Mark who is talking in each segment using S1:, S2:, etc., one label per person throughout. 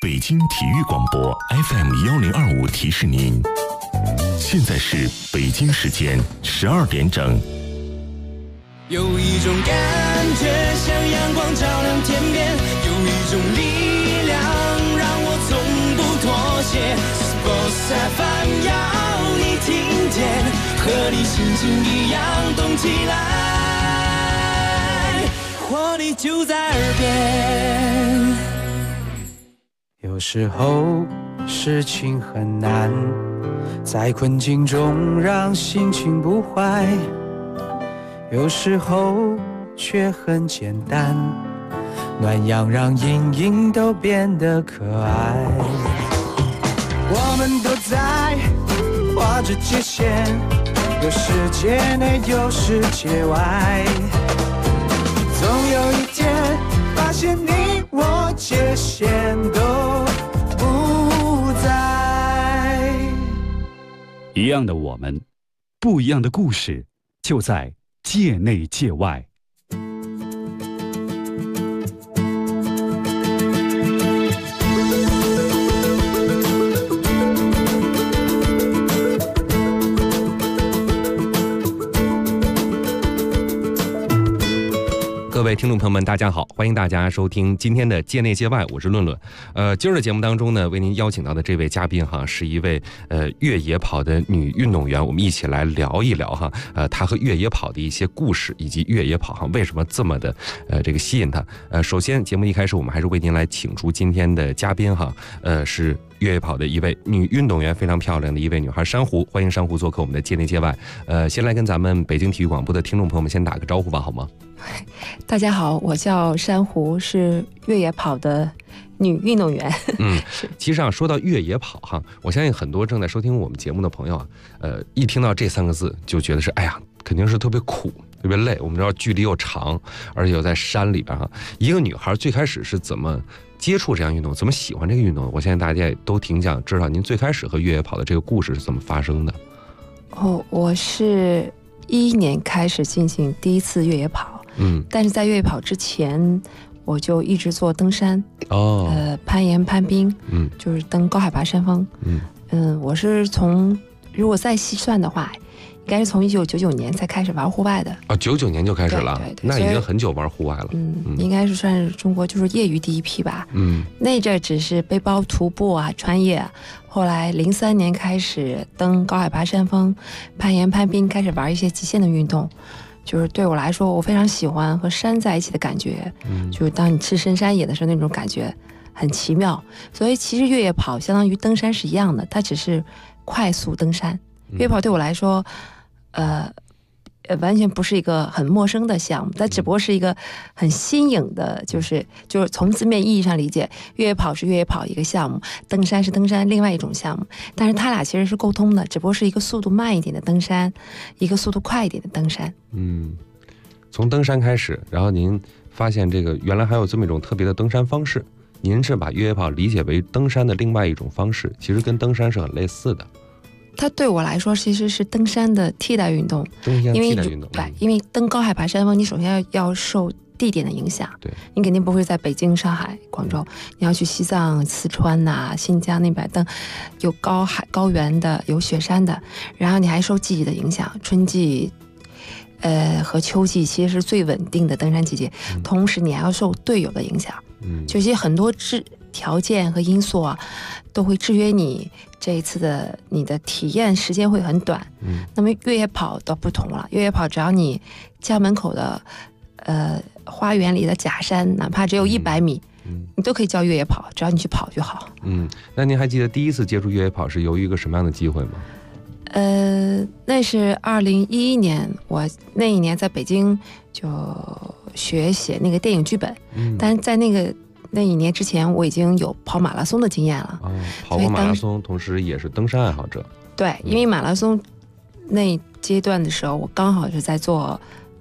S1: 北京体育广播 FM1025提示您，现在是北京时间12点整。
S2: 有一种感觉像阳光照亮天边，有一种力量让我从不妥协。Sports FM 要你听见，和你心情一样动起来，活力就在耳边。
S3: 有时候事情很难，在困境中让心情不坏，有时候却很简单，暖阳让阴影都变得可爱。我们都在画着界限，有世界内有世界外，总有一天发现你我界限都不在。
S4: 一样的我们，不一样的故事，就在界内界外。
S5: 各位听众朋友们，大家好，欢迎大家收听今天的界内界外，我是论论。今儿的节目当中呢，为您邀请到的这位嘉宾哈，是一位越野跑的女运动员，我们一起来聊一聊哈，她和越野跑的一些故事，以及越野跑哈为什么这么的这个吸引她。首先节目一开始，我们还是为您来请出今天的嘉宾哈，是越野跑的一位女运动员，非常漂亮的一位女孩珊瑚，欢迎珊瑚做客我们的界内界外。先来跟咱们北京体育广播的听众朋友们先打个招呼吧，好吗？
S6: 大家好，我叫珊瑚，是越野跑的女运动员。
S5: 其实说到越野跑哈，我相信很多正在收听我们节目的朋友啊，一听到这3个字就觉得是，哎呀，肯定是特别苦，特别累。我们知道距离又长，而且又在山里边哈。一个女孩最开始是怎么接触这样运动，怎么喜欢这个运动？我相信大家也都挺想知道您最开始和越野跑的这个故事是怎么发生的。
S6: 我是2011年开始进行第一次越野跑。但是在越野跑之前，我就一直做登山，攀岩、攀冰，就是登高海拔山峰。我是如果再细算的话，应该是从1999年才开始玩户外的。
S5: 99年就开始了，
S6: 对，
S5: 那已经很久玩户外了。
S6: 应该是算是中国就是业余第一批吧。那阵只是背包徒步啊，穿越啊。后来03年开始登高海拔山峰，攀岩、攀冰，开始玩一些极限的运动。就是对我来说，我非常喜欢和山在一起的感觉，就是当你置身山野的时候，那种感觉很奇妙。所以其实越野跑相当于登山是一样的，它只是快速登山。越野跑对我来说，完全不是一个很陌生的项目，它只不过是一个很新颖的，就是从字面意义上理解，越野跑是越野跑一个项目，登山是登山另外一种项目，但是它俩其实是沟通的，只不过是一个速度慢一点的登山，一个速度快一点的登山。
S5: 从登山开始，然后您发现这个原来还有这么一种特别的登山方式，您是把越野跑理解为登山的另外一种方式，其实跟登山是很类似的。
S6: 它对我来说其实是登山的替代运动，因为登高海拔山峰，你首先要受地点的影响，对，你肯定不会在北京、上海、广州，你要去西藏、四川呐、新疆那边登，有高原的，有雪山的，然后你还受季节的影响，春季。和秋季其实是最稳定的登山季节，同时你还要受队友的影响，就是很多条件和因素啊，都会制约你这一次的你的体验时间会很短。那么越野跑都不同了，越野跑只要你家门口的花园里的假山，哪怕只有100米，你都可以叫越野跑，只要你去跑就好。
S5: 那您还记得第一次接触越野跑是由于一个什么样的机会吗？
S6: 那是2011年，我那一年在北京就学写那个电影剧本，但是在那一年之前，我已经有跑马拉松的经验了。
S5: 跑过马拉松，同时也是登山爱好者。
S6: 对，因为马拉松那阶段的时候，我刚好是在做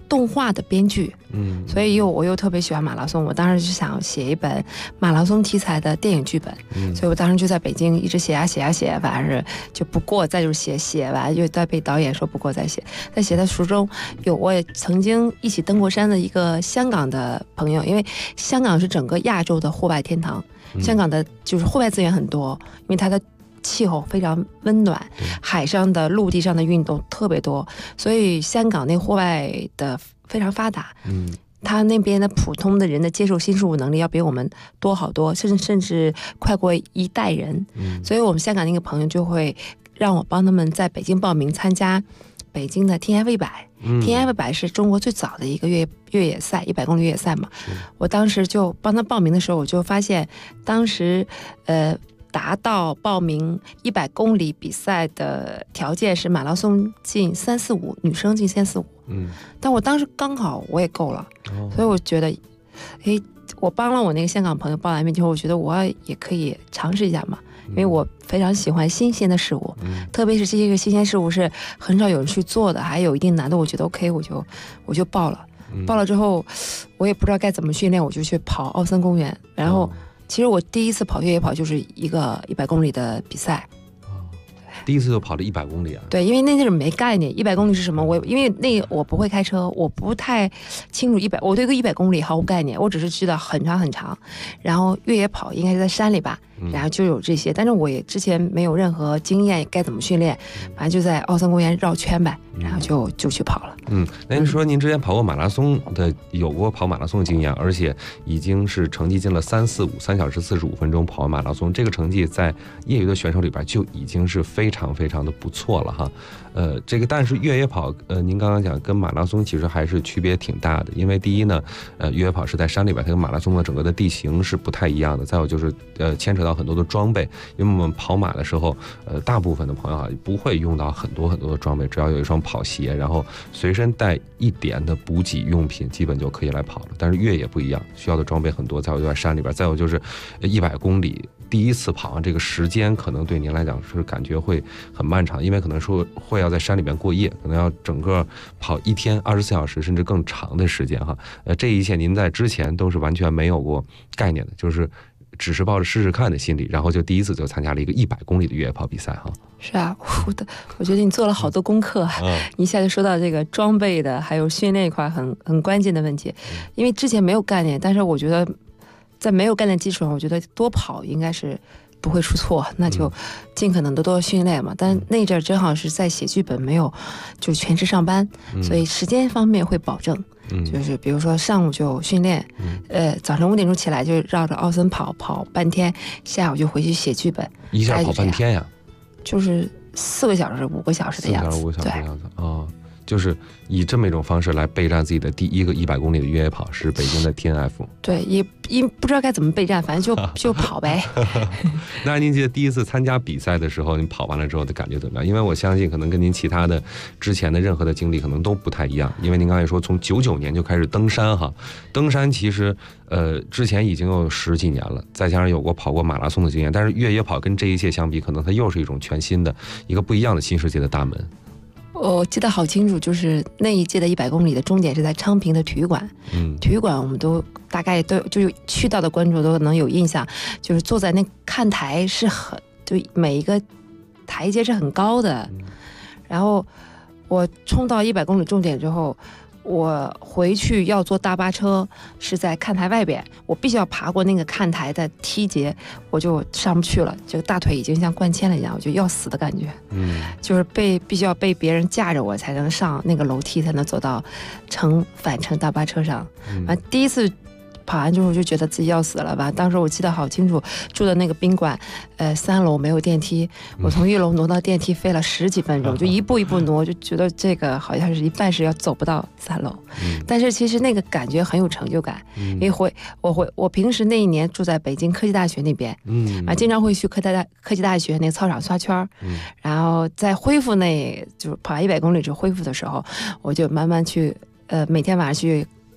S6: 动画的编剧，所以我又特别喜欢马拉松，我当时就想写一本马拉松题材的电影剧本，所以我当时就在北京一直写啊写啊写，反正是就不过，再就是写完就再被导演说不过再写，在写的书中我也曾经一起登过山的一个香港的朋友，因为香港是整个亚洲的户外天堂，香港的就是户外资源很多，因为它的气候非常温暖，海上的陆地上的运动特别多，所以香港那户外的非常发达，他那边的普通的人的接受新事物能力要比我们多好多，甚至快过一代人，所以我们香港那个朋友就会让我帮他们在北京报名参加北京的 TF100，TF100 是中国最早的一个越野赛，100公里越野赛嘛。我当时就帮他报名的时候，我就发现当时达到报名100公里比赛的条件是马拉松进345，女生进345。但我当时刚好我也够了，所以我觉得，我帮了我那个香港朋友报完名之后，我觉得我也可以尝试一下嘛，因为我非常喜欢新鲜的事物，特别是这些个新鲜事物是很少有人去做的，还有一定难度，我觉得 OK， 我就报了。报了之后，我也不知道该怎么训练，我就去跑奥森公园，然后。其实我第一次跑越野跑就是一个100公里的比赛，
S5: 第一次就跑了100公里啊？
S6: 对，因为那阵没概念100公里是什么，因为我不会开车，我不太清楚我对100公里毫无概念，我只是知道很长很长，然后越野跑应该是在山里吧，然后就有这些，但是我也之前没有任何经验，该怎么训练，反正就在奥森公园绕圈呗，然后就去跑了。
S5: 那您说您之前跑过马拉松的，有过跑马拉松的经验，而且已经是成绩进了3小时45分钟跑完马拉松，这个成绩在业余的选手里边就已经是非常非常的不错了哈。但是越野跑，您刚刚讲跟马拉松其实还是区别挺大的，因为第一呢，越野跑是在山里边，它跟马拉松的整个的地形是不太一样的。再有就是牵扯到很多的装备，因为我们跑马的时候，大部分的朋友啊不会用到很多很多的装备，只要有一双跑鞋，然后随身带一点的补给用品，基本就可以来跑了。但是越野不一样，需要的装备很多，再有就在山里边，再有就是100公里。第一次跑完这个时间可能对您来讲是感觉会很漫长，因为可能说会要在山里边过夜，可能要整个跑1天24小时甚至更长的时间哈。这一切您在之前都是完全没有过概念的，就是只是抱着试试看的心理，然后就第一次就参加了一个100公里的越野跑比赛哈。
S6: 是啊，我觉得你做了好多功课，一下就说到这个装备的还有训练一块很关键的问题，因为之前没有概念，但是我觉得在没有概念基础上，我觉得多跑应该是不会出错，那就尽可能的多训练嘛。但那阵正好是在写剧本，没有就全职上班，所以时间方面会保证，就是比如说上午就训练，早上5点钟起来就绕着奥森跑半天，下午就回去写剧本，
S5: 一下跑半天呀？
S6: 就是4个小时5个小时的样子，
S5: 对，就是以这么一种方式来备战自己的第一个100公里的越野跑，是北京的 TNF。对，
S6: 也不知道该怎么备战，反正就跑呗。
S5: 那您记得第一次参加比赛的时候，您跑完了之后的感觉怎么样？因为我相信可能跟您其他的之前的任何的经历可能都不太一样。因为您刚才说从99年就开始登山哈，登山其实之前已经有10几年了，再加上有过跑过马拉松的经验，但是越野跑跟这一切相比，可能它又是一种全新的一个不一样的新世界的大门。
S6: 我记得好清楚，就是那一届的100公里的终点是在昌平的体育馆。体育馆我们都大概都就是去到的观众都能有印象，就是坐在那看台是就每一个台阶是很高的。然后我冲到100公里终点之后，我回去要坐大巴车，是在看台外边，我必须要爬过那个看台的梯节，我就上不去了，就大腿已经像灌铅了一样，我就要死的感觉。就是必须要被别人架着我才能上那个楼梯，才能走到返程大巴车上。第一次跑完之后就觉得自己要死了吧。当时我记得好清楚，住的那个宾馆3楼没有电梯，我从1楼挪到电梯费了10几分钟，就一步一步挪，就觉得这个好像是一半是要走不到3楼。但是其实那个感觉很有成就感，因为我平时那一年住在北京科技大学那边，经常会去科技大学那个操场刷圈，然后在恢复就是跑100公里之后恢复的时候，我就慢慢去每天晚上去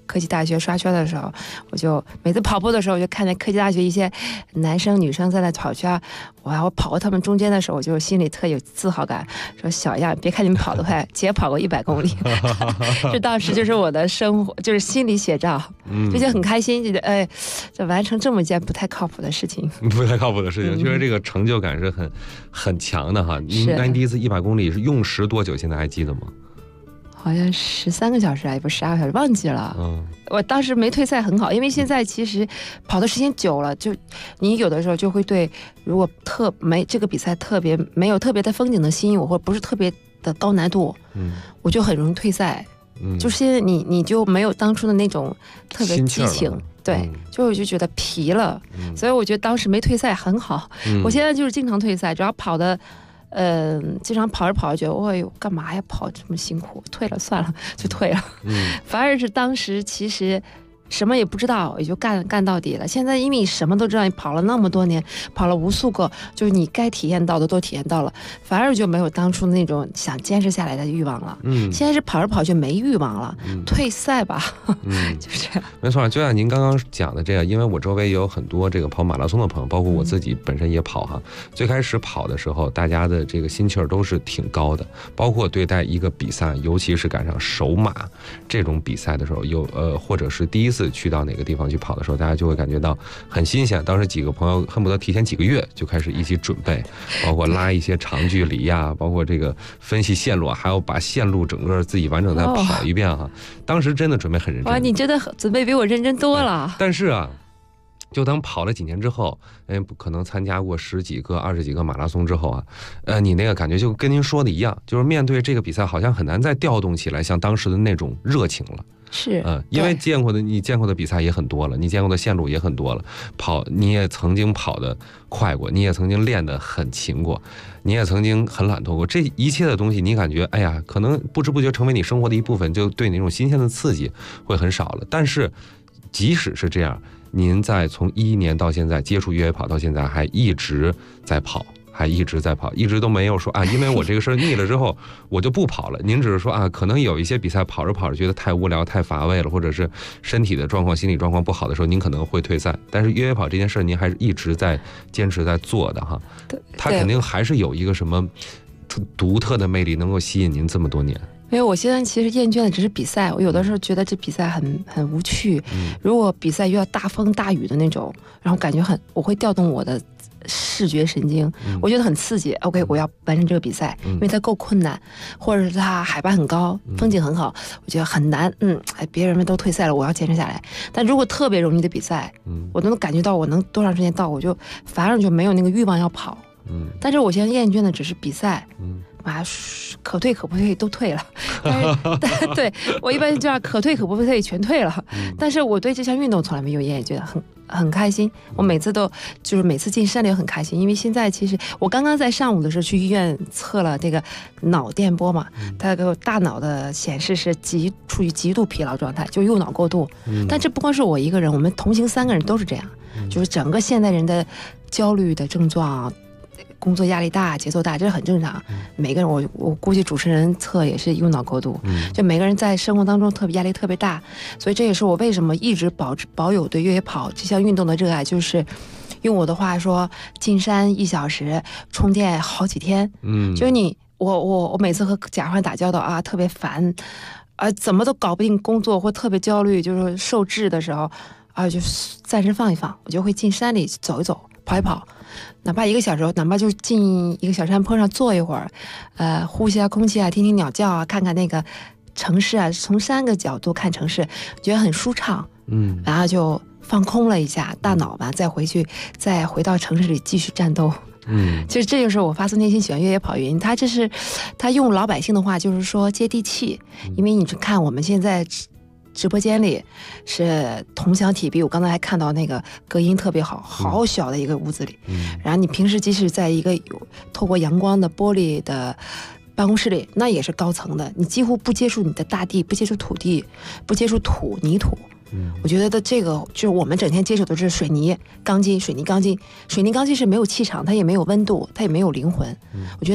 S6: 科技大学刷圈的时候，我就每次跑步的时候，我就看见科技大学一些男生女生在那跑圈，我跑过他们中间的时候，我就心里特有自豪感，说小样，别看你们跑得快，姐跑过100公里，这当时就是我的生活，就是心理写照，就觉得很开心，觉得哎，这完成这么一件不太靠谱的事情，
S5: 不太靠谱的事情，确实这个成就感是很强的哈。那你第一次100公里是用时多久？现在还记得吗？
S6: 好像13个小时，还不12个小时，忘记了。我当时没退赛很好，因为现在其实跑的时间久了，就你有的时候就会对，如果这个比赛没有特别的风景的吸引我，或者不是特别的高难度，我就很容易退赛。就是你就没有当初的那种特别激情，对，就觉得疲了。所以我觉得当时没退赛很好。我现在就是经常退赛，只要跑的。经常跑着跑着觉得，哎呦，干嘛呀？跑这么辛苦，退了算了，就退了。反而是当时其实什么也不知道，也就干到底了。现在因为你什么都知道，你跑了那么多年，跑了无数个，就是你该体验到的都体验到了，反而就没有当初那种想坚持下来的欲望了。现在是跑着跑就没欲望了，退赛吧。就这样。
S5: 没错，就像您刚刚讲的这样，因为我周围也有很多这个跑马拉松的朋友，包括我自己本身也跑哈。最开始跑的时候，大家的这个心气儿都是挺高的，包括对待一个比赛，尤其是赶上首马这种比赛的时候，或者是第一次去到哪个地方去跑的时候，大家就会感觉到很新鲜。当时几个朋友恨不得提前几个月就开始一起准备，包括拉一些长距离呀，包括这个分析线路，还要把线路整个自己完整再跑一遍哈。当时真的准备很认真。哇，
S6: 你真的准备比我认真多了。
S5: 但是啊，就当跑了几年之后，可能参加过10几个、20几个马拉松之后啊，你那个感觉就跟您说的一样，就是面对这个比赛，好像很难再调动起来像当时的那种热情了。
S6: 是，
S5: 因为你见过的比赛也很多了，你见过的线路也很多了，你也曾经跑得快过，你也曾经练得很勤过，你也曾经很懒惰过，这一切的东西，你感觉哎呀，可能不知不觉成为你生活的一部分，就对你那种新鲜的刺激会很少了。但是，即使是这样，您在从2011年到现在接触越野跑到现在，还一直在跑。一直都没有说啊，因为我这个事儿腻了之后，我就不跑了。您只是说啊，可能有一些比赛跑着跑着觉得太无聊、太乏味了，或者是身体的状况、心理状况不好的时候，您可能会退赛。但是越野跑这件事儿，您还是一直在坚持在做的哈。它肯定还是有一个什么独特的魅力，能够吸引您这么多年。
S6: 因为我现在其实厌倦的只是比赛，我有的时候觉得这比赛很无趣。如果比赛遇到大风大雨的那种，然后感觉我会调动我的视觉神经，我觉得很刺激。OK， 我要完成这个比赛，因为它够困难，或者是它海拔很高，风景很好，我觉得很难。别人们都退赛了，我要坚持下来。但如果特别容易的比赛，我都能感觉到我能多长时间到，我就反而就没有那个欲望要跑。但是我现在厌倦的只是比赛。可退可不退都退了，但对我一般这样可退可不退全退了。但是我对这项运动从来没有厌倦，觉得很开心。我每次进山里很开心，因为现在其实我刚刚在上午的时候去医院测了这个脑电波嘛，它给我大脑的显示是处于极度疲劳状态，就右脑过度。但这不光是我一个人，我们同行3个人都是这样，就是整个现代人的焦虑的症状。工作压力大，节奏大，这是很正常。每个人，我估计主持人测也是右脑过度，就每个人在生活当中压力特别大，所以这也是我为什么一直保有对越野跑这项运动的热爱，就是用我的话说，进山1小时，充电好几天。就是我每次和甲方打交道啊，特别烦，怎么都搞不定工作或特别焦虑，就是受制的时候就暂时放一放，我就会进山里走一走，跑一跑。哪怕1个小时，哪怕就进一个小山坡上坐一会儿，呼吸下空气啊，听听鸟叫啊，看看那个城市啊，从3个角度看城市，觉得很舒畅。然后就放空了一下大脑吧，再回到城市里继续战斗。其实这就是我发自内心喜欢越野跑原因。他用老百姓的话就是说接地气，因为你看我们现在。直播间里是同享体壁，我刚才还看到那个隔音特别好，好小的一个屋子里。然后你平时即使在一个有透过阳光的玻璃的办公室里，那也是高层的，你几乎不接触你的大地，不接触土地，不接触泥土。我觉得这个就是我们整天接触的是水泥钢筋是没有气场，它也没有温度，它也没有灵魂。我觉得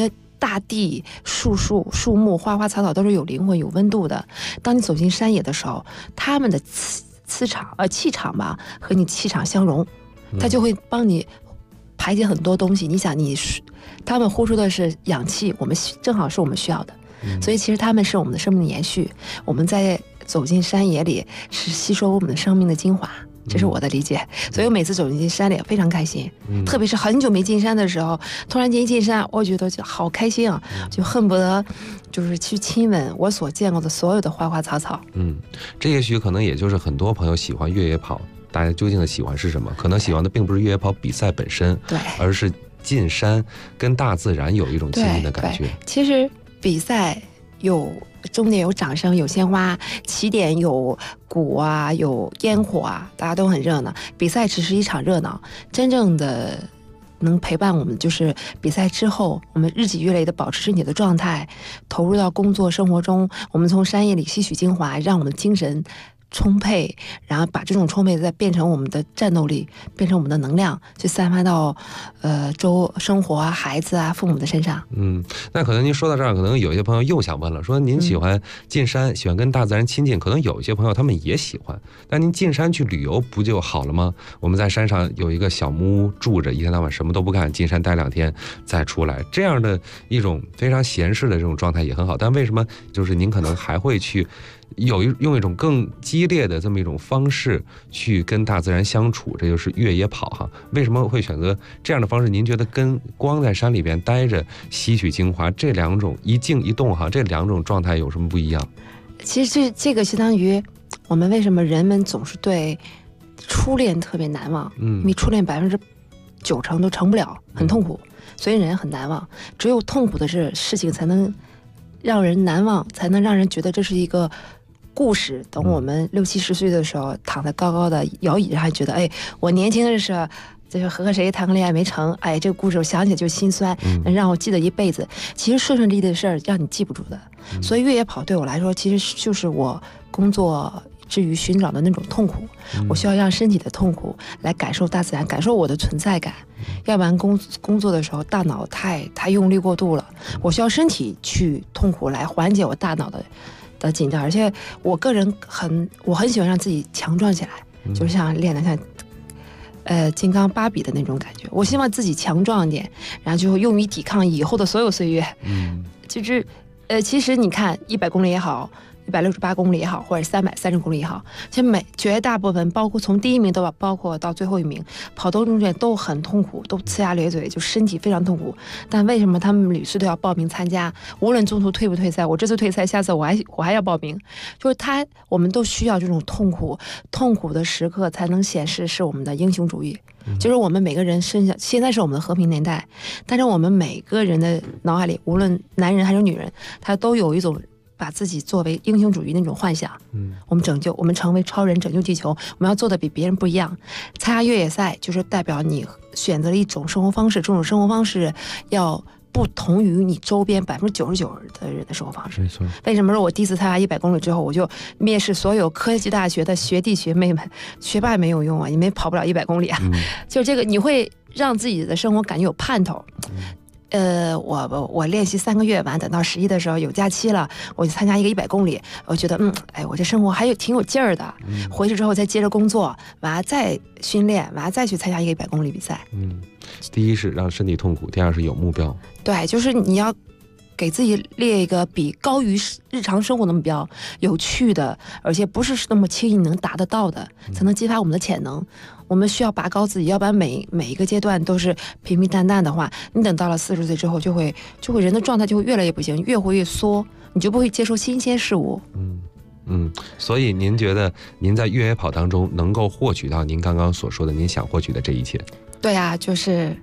S6: 大地、树木、花花草草都是有灵魂、有温度的。当你走进山野的时候，他们的气场吧，和你气场相融，它就会帮你排解很多东西。你想，他们呼出的是氧气，我们正好是我们需要的，所以其实他们是我们的生命的延续。我们在走进山野里，是吸收我们的生命的精华。这是我的理解，所以我每次走进山里非常开心，特别是很久没进山的时候，突然间一进山，我觉得就好开心啊，就恨不得就是去亲吻我所见过的所有的花花草草。
S5: 这也许可能也就是很多朋友喜欢越野跑，大家究竟的喜欢是什么？可能喜欢的并不是越野跑比赛本身，对，而是进山跟大自然有一种亲密的感觉。
S6: 其实比赛终点有掌声，有鲜花，起点有鼓啊，有烟火啊，大家都很热闹。比赛只是一场热闹，真正的能陪伴我们就是比赛之后，我们日积月累的保持身体的状态，投入到工作生活中，我们从山野里吸取精华，让我们精神充沛，然后把这种充沛再变成我们的战斗力，变成我们的能量，去散发到生活啊、孩子啊、父母的身上。
S5: 那可能您说到这儿，可能有一些朋友又想问了，说您喜欢进山，喜欢跟大自然亲近，可能有一些朋友他们也喜欢，但您进山去旅游不就好了吗？我们在山上有一个小木屋住着，一天到晚什么都不干，进山待2天再出来，这样的一种非常闲适的这种状态也很好。但为什么就是您可能还会去用一种更激烈的这么一种方式去跟大自然相处，这就是越野跑哈？为什么会选择这样的方式？您觉得跟光在山里边待着吸取精华这两种一静一动哈，这两种状态有什么不一样？
S6: 其实这个相当于我们为什么人们总是对初恋特别难忘？因为初恋90%都成不了，很痛苦，所以人很难忘。只有痛苦的事情才能让人难忘，才能让人觉得这是一个故事。等我们60、70岁的时候，躺在高高的摇椅上，还觉得我年轻的时候就是和谁谈个恋爱没成，这个故事我想起来就心酸，能让我记得一辈子。其实顺利的事儿让你记不住的，所以越野跑对我来说，其实就是我工作至于寻找的那种痛苦。我需要让身体的痛苦来感受大自然，感受我的存在感。要不然工作的时候大脑太用力过度了，我需要身体去痛苦来缓解我大脑的紧张。而且我个人我很喜欢让自己强壮起来，就是像练的像金刚芭比的那种感觉。我希望自己强壮一点，然后就用于抵抗以后的所有岁月。就是其实你看100公里也好，168公里也好，或者330公里也好，其实绝大部分，包括从第1名包括到最后1名，跑到终点都很痛苦，都呲牙咧嘴，就身体非常痛苦。但为什么他们屡次都要报名参加？无论中途退不退赛，我这次退赛，下次我还要报名。就是我们都需要这种痛苦的时刻，才能显示是我们的英雄主义。就是我们每个人身上，现在是我们的和平年代，但是我们每个人的脑海里，无论男人还是女人，他都有一种把自己作为英雄主义那种幻想。我们成为超人，拯救地球，我们要做的比别人不一样。参加越野赛就是代表你选择了一种生活方式，这种生活方式要不同于你周边99%的人的生活方式。为什么说我第一次参加100公里之后，我就蔑视所有科技大学的学弟学妹们？学霸没有用啊，你们跑不了100公里啊。就是这个，你会让自己的生活感觉有盼头。我练习3个月，完等到11的时候有假期了，我就参加一个100公里，我觉得我这生活还挺有劲儿的。回去之后再接着工作，完了再训练，完了再去参加一个100公里比赛。
S5: 第一是让身体痛苦，第二是有目标。
S6: 对，就是你要给自己列一个比高于日常生活的目标，有趣的，而且不是那么轻易能达得到的，才能激发我们的潜能。我们需要拔高自己，要不然每一个阶段都是平平淡淡的话，你等到了40岁之后，就会人的状态就会越来越不行，越活越缩，你就不会接受新鲜事物。
S5: 所以您觉得您在越野跑当中能够获取到您刚刚所说的您想获取的这一切？
S6: 对啊，就是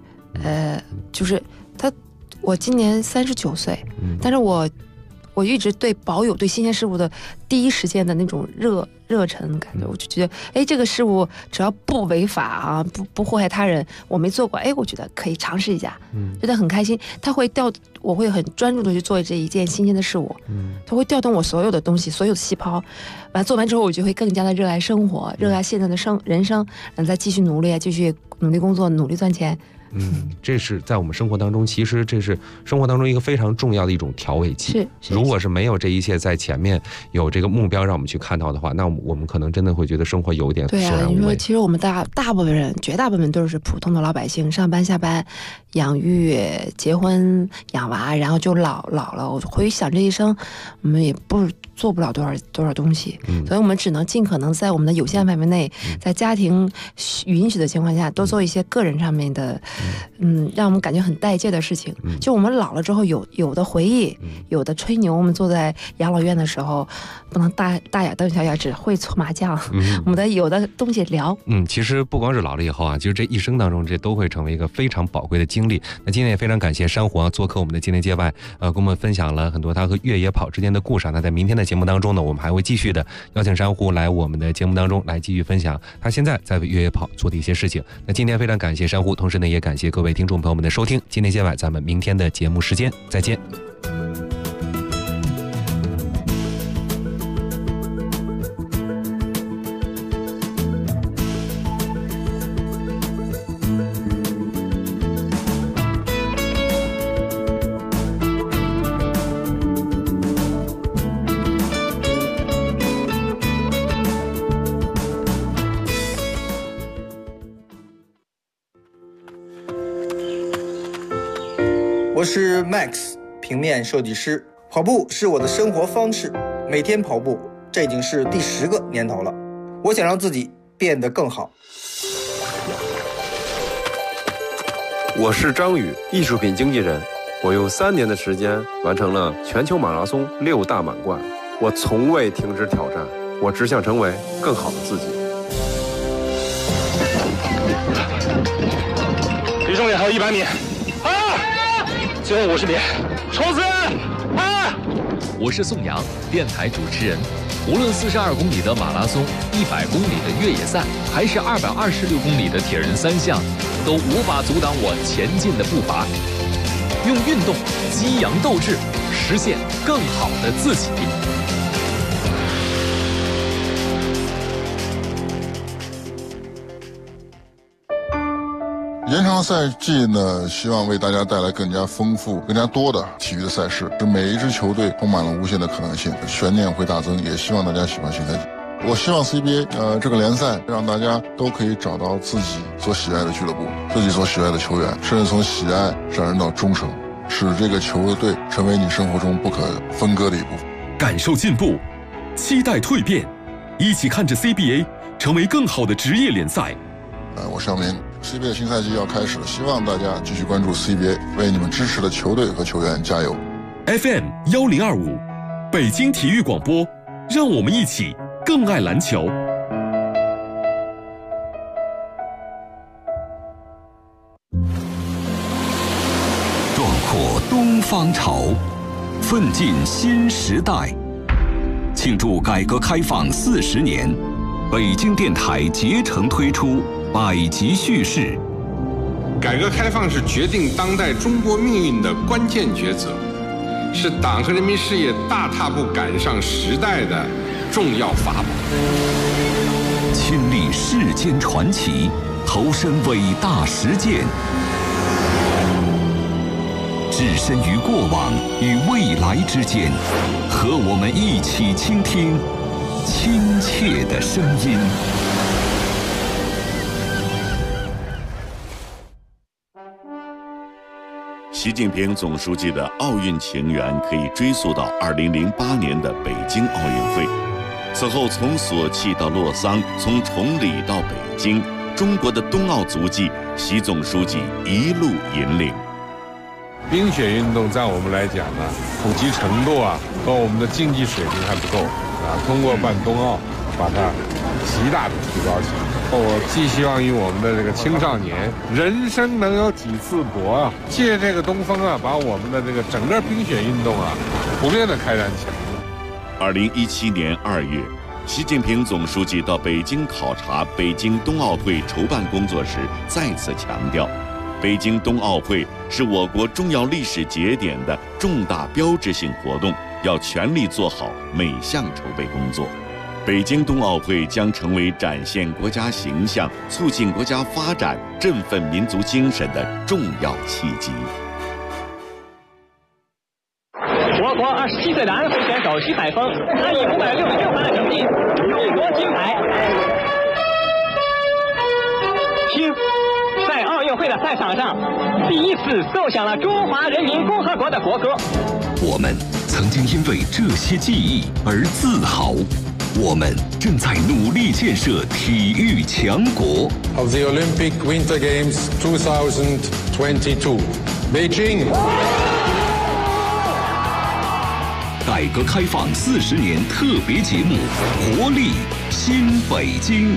S6: 我今年39岁，但是我一直保有对新鲜事物的第一时间的那种热忱感觉。我就觉得这个事物只要不违法啊，不祸害他人，我没做过，我觉得可以尝试一下，觉得很开心。我会很专注的去做这一件新鲜的事物，它会调动我所有的东西，所有的细胞。做完之后，我就会更加的热爱生活，热爱现在的人生，再继续努力工作，努力赚钱。
S5: 这是在我们生活当中，其实这是生活当中一个非常重要的一种调味剂。如果是没有这一切在前面有这个目标让我们去看到的话，那我们可能真的会觉得生活有一点索然无味。
S6: 对啊，你说其实我们大部分人，绝大部分都是普通的老百姓，上班下班、养育、结婚、养娃，然后就老了。我回想这一生，我们也做不了多少东西，所以我们只能尽可能在我们的有限范围内，在家庭允许的情况下，多做一些个人上面的，让我们感觉很带劲的事情。就我们老了之后有的回忆，有的吹牛。我们坐在养老院的时候，不能大眼瞪小眼，只会搓麻将。我们有的东西聊。
S5: 其实不光是老了以后啊，就是这一生当中，这都会成为一个非常宝贵的经历。那今天也非常感谢珊瑚啊，做客我们的境内街外，跟我们分享了很多他和越野跑之间的故事。那在明天的节目当中呢，我们还会继续的邀请珊瑚来我们的节目当中来继续分享他现在在为越野跑做的一些事情。那今天非常感谢珊瑚，同时呢也感谢各位听众朋友们的收听。境内街外，咱们明天的节目时间再见。
S7: 我是 Max， 平面设计师。跑步是我的生活方式，每天跑步，这已经是第10个年头了。我想让自己变得更好。
S8: 我是张宇，艺术品经纪人。我用3年的时间完成了全球马拉松6大满贯。我从未停止挑战，我只想成为更好的自己。
S9: 离终点还有100米。最后50米，冲刺！
S10: 我是宋阳，电台主持人。无论42公里的马拉松、100公里的越野赛，还是226公里的铁人3项，都无法阻挡我前进的步伐。用运动激扬斗志，实现更好的自己。
S11: 延长赛季呢，希望为大家带来更加丰富、更加多的体育的赛事，使每一支球队充满了无限的可能性，悬念会大增。也希望大家喜欢新赛季。我希望 CBA 这个联赛让大家都可以找到自己所喜爱的俱乐部、自己所喜爱的球员，甚至从喜爱上升到忠诚，使这个球队成为你生活中不可分割的一部分。
S1: 感受进步，期待蜕变，一起看着 CBA 成为更好的职业联赛。
S11: 我尚明。CBA 的新赛季要开始了，希望大家继续关注 CBA， 为你们支持的球队和球员加油。
S1: FM 1025，北京体育广播，让我们一起更爱篮球。
S12: 壮阔东方潮，奋进新时代。庆祝改革开放40年，北京电台竭诚推出百集叙事。
S13: 改革开放是决定当代中国命运的关键抉择，是党和人民事业大踏步赶上时代的重要法宝。
S12: 亲历世间传奇，投身伟大实践，置身于过往与未来之间，和我们一起倾听亲切的声音。
S14: 习近平总书记的奥运情缘可以追溯到2008年的北京奥运会。此后，从索契到洛桑，从崇礼到北京，中国的冬奥足迹，习总书记一路引领。
S13: 冰雪运动在我们来讲呢，普及程度和我们的竞技水平还不够通过办冬奥，把它极大的提高起来。我寄希望于我们的这个青少年，人生能有几次搏借这个东风把我们的这个整个冰雪运动普遍的开展起来。
S14: 2017年2月，习近平总书记到北京考察北京冬奥会筹办工作时，再次强调，北京冬奥会是我国重要历史节点的重大标志性活动，要全力做好每项筹备工作。 北京冬奥会将成为展现国家形象、促进国家发展、振奋民族精神的重要契机。
S15: 我国27岁的安徽选手徐海峰，他以566分的成绩勇夺金牌。听，在奥运会的赛场上，第一次奏响了中华人民共和国的国歌。
S12: 我们曾经因为这些记忆而自豪。我们正在努力建设体育强国。
S16: Of the Olympic Winter Games 2022, Beijing.
S12: 改革开放40年特别节目《活力新北京》。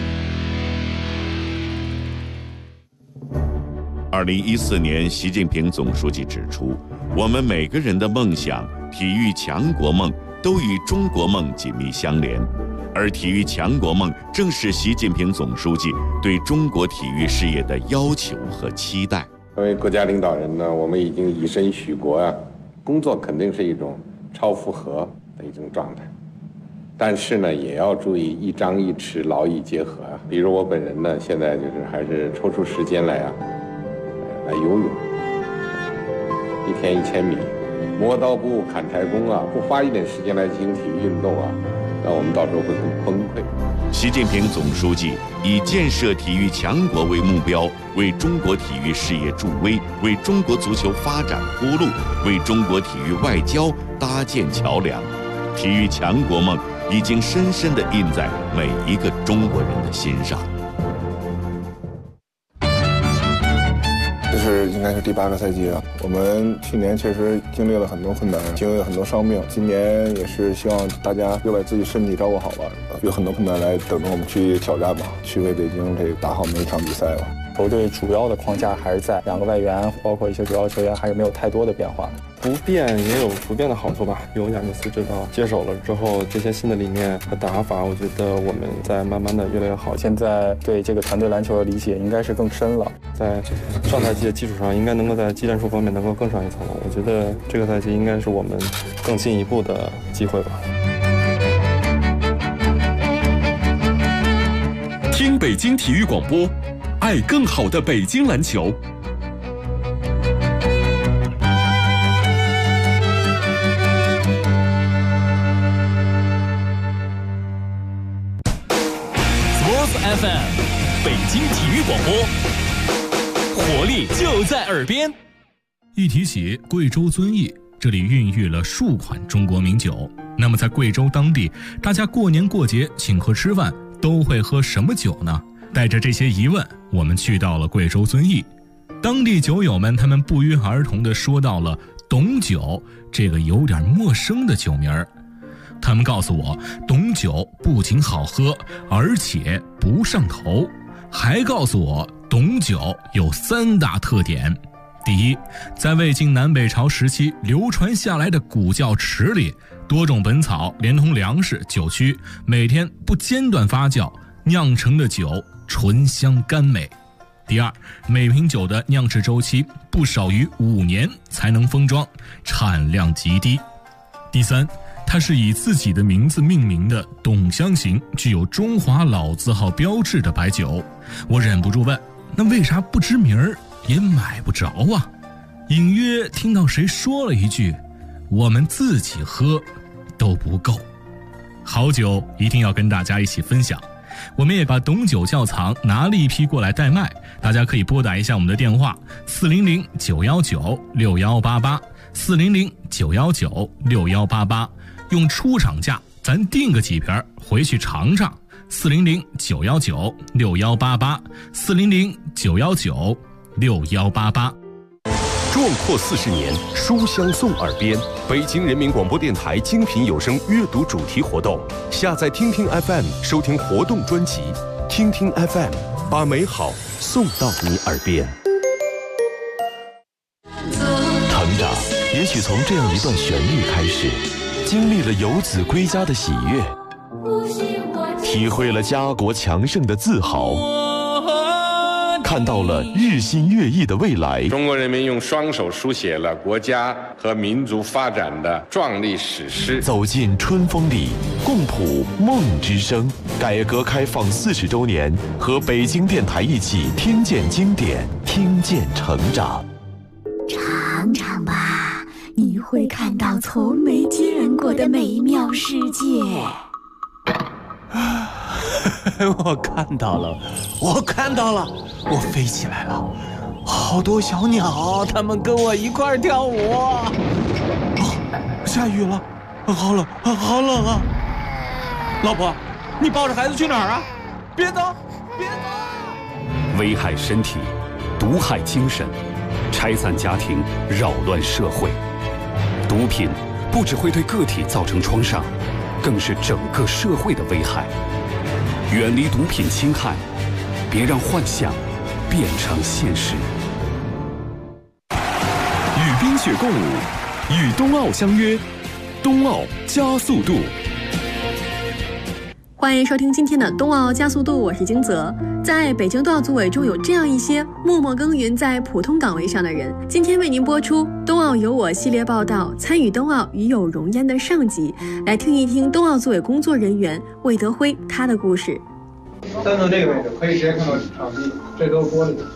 S14: 2014年，习近平总书记指出，我们每个人的梦想、体育强国梦都与中国梦紧密相连，而体育强国梦正是习近平总书记对中国体育事业的要求和期待。
S17: 作为国家领导人呢，我们已经以身许国啊，工作肯定是一种超负荷的一种状态，但是呢，也要注意一张一弛，劳逸结合啊。比如我本人呢，现在就是还是抽出时间来游泳，1天1000米，磨刀不误砍柴工啊，不花一点时间来进行体育运动啊，那我们到时候会很崩溃。
S14: 习近平总书记以建设体育强国为目标，为中国体育事业助威，为中国足球发展铺路，为中国体育外交搭建桥梁。体育强国梦已经深深地印在每一个中国人的心上。
S18: 这是应该是第8个赛季了。我们去年确实经历了很多困难，经历了很多伤病。今年也是希望大家又把自己身体照顾好吧，有很多困难来等着我们去挑战吧，去为北京这个打好每一场比赛吧。
S19: 球队主要的框架还是在2个外援，包括一些主要球员，还是没有太多的变化。
S20: 不变也有不变的好处吧。有亚尼斯指导接手了之后，这些新的理念和打法，我觉得我们在慢慢的越来越好。
S19: 现在对这个团队篮球的理解应该是更深了，
S20: 在上赛季的基础上，应该能够在技战术方面能够更上一层楼。我觉得这个赛季应该是我们更进一步的机会吧。
S1: 听北京体育广播，爱更好的北京篮球。
S10: FM 北京体育广播，活力就在耳边。
S21: 一提起贵州遵义，这里孕育了数款中国名酒。那么在贵州当地，大家过年过节请客吃饭都会喝什么酒呢？带着这些疑问，我们去到了贵州遵义。当地酒友们他们不约而同地说到了董酒这个有点陌生的酒名儿。他们告诉我，董酒不仅好喝，而且不上头，还告诉我董酒有3大特点。第一，在魏晋南北朝时期流传下来的古窖池里，多种本草连同粮食、酒曲，每天不间断发酵，酿成的酒醇香甘美。第二，每瓶酒的酿制周期不少于5年才能封装，产量极低。第三，它是以自己的名字命名的董香型，具有中华老字号标志的白酒。我忍不住问，那为啥不知名儿也买不着啊？隐约听到谁说了一句，我们自己喝都不够。好酒一定要跟大家一起分享。我们也把董酒窖藏拿了一批过来代卖，大家可以拨打一下我们的电话400-919-6188 400-919-6188，用出厂价咱订个几瓶回去尝尝。400-919-6188 400-919-6188。
S22: 壮阔40年，书香送耳边。北京人民广播电台精品有声阅读主题活动，下载听听 FM 收听活动专辑，听听 FM 把美好送到你耳边。
S23: 成长也许从这样一段旋律开始，经历了游子归家的喜悦，体会了家国强盛的自豪， 看到了日新月异的未来。
S17: 中国人民用双手书写了国家和民族发展的壮丽史诗。
S23: 走进春风里，共谱梦之声。改革开放40周年，和北京电台一起听见经典，听见成长。
S2: 尝尝吧，你会看到从没见过的美妙世界。
S3: 我看到了，我飞起来了，好多小鸟，它们跟我一块儿跳舞。下雨了，好冷啊！老婆，你抱着孩子去哪儿啊？别走！
S23: 危害身体，毒害精神，拆散家庭，扰乱社会。毒品不只会对个体造成创伤，更是整个社会的危害。远离毒品侵害，别让幻想变成现实。与冰雪共舞，与冬奥相约，冬奥加速度。
S4: 欢迎收听今天的冬奥加速度，我是金泽。在北京冬奥组委中有这样一些默默耕耘在普通岗位上的人，今天为您播出冬奥有我系列报道，参与冬奥与有荣焉的上集，来听一听冬奥组委工作人员魏德辉他的故事。
S24: 站到这个位置可以直接看到场地，这都是玻璃的。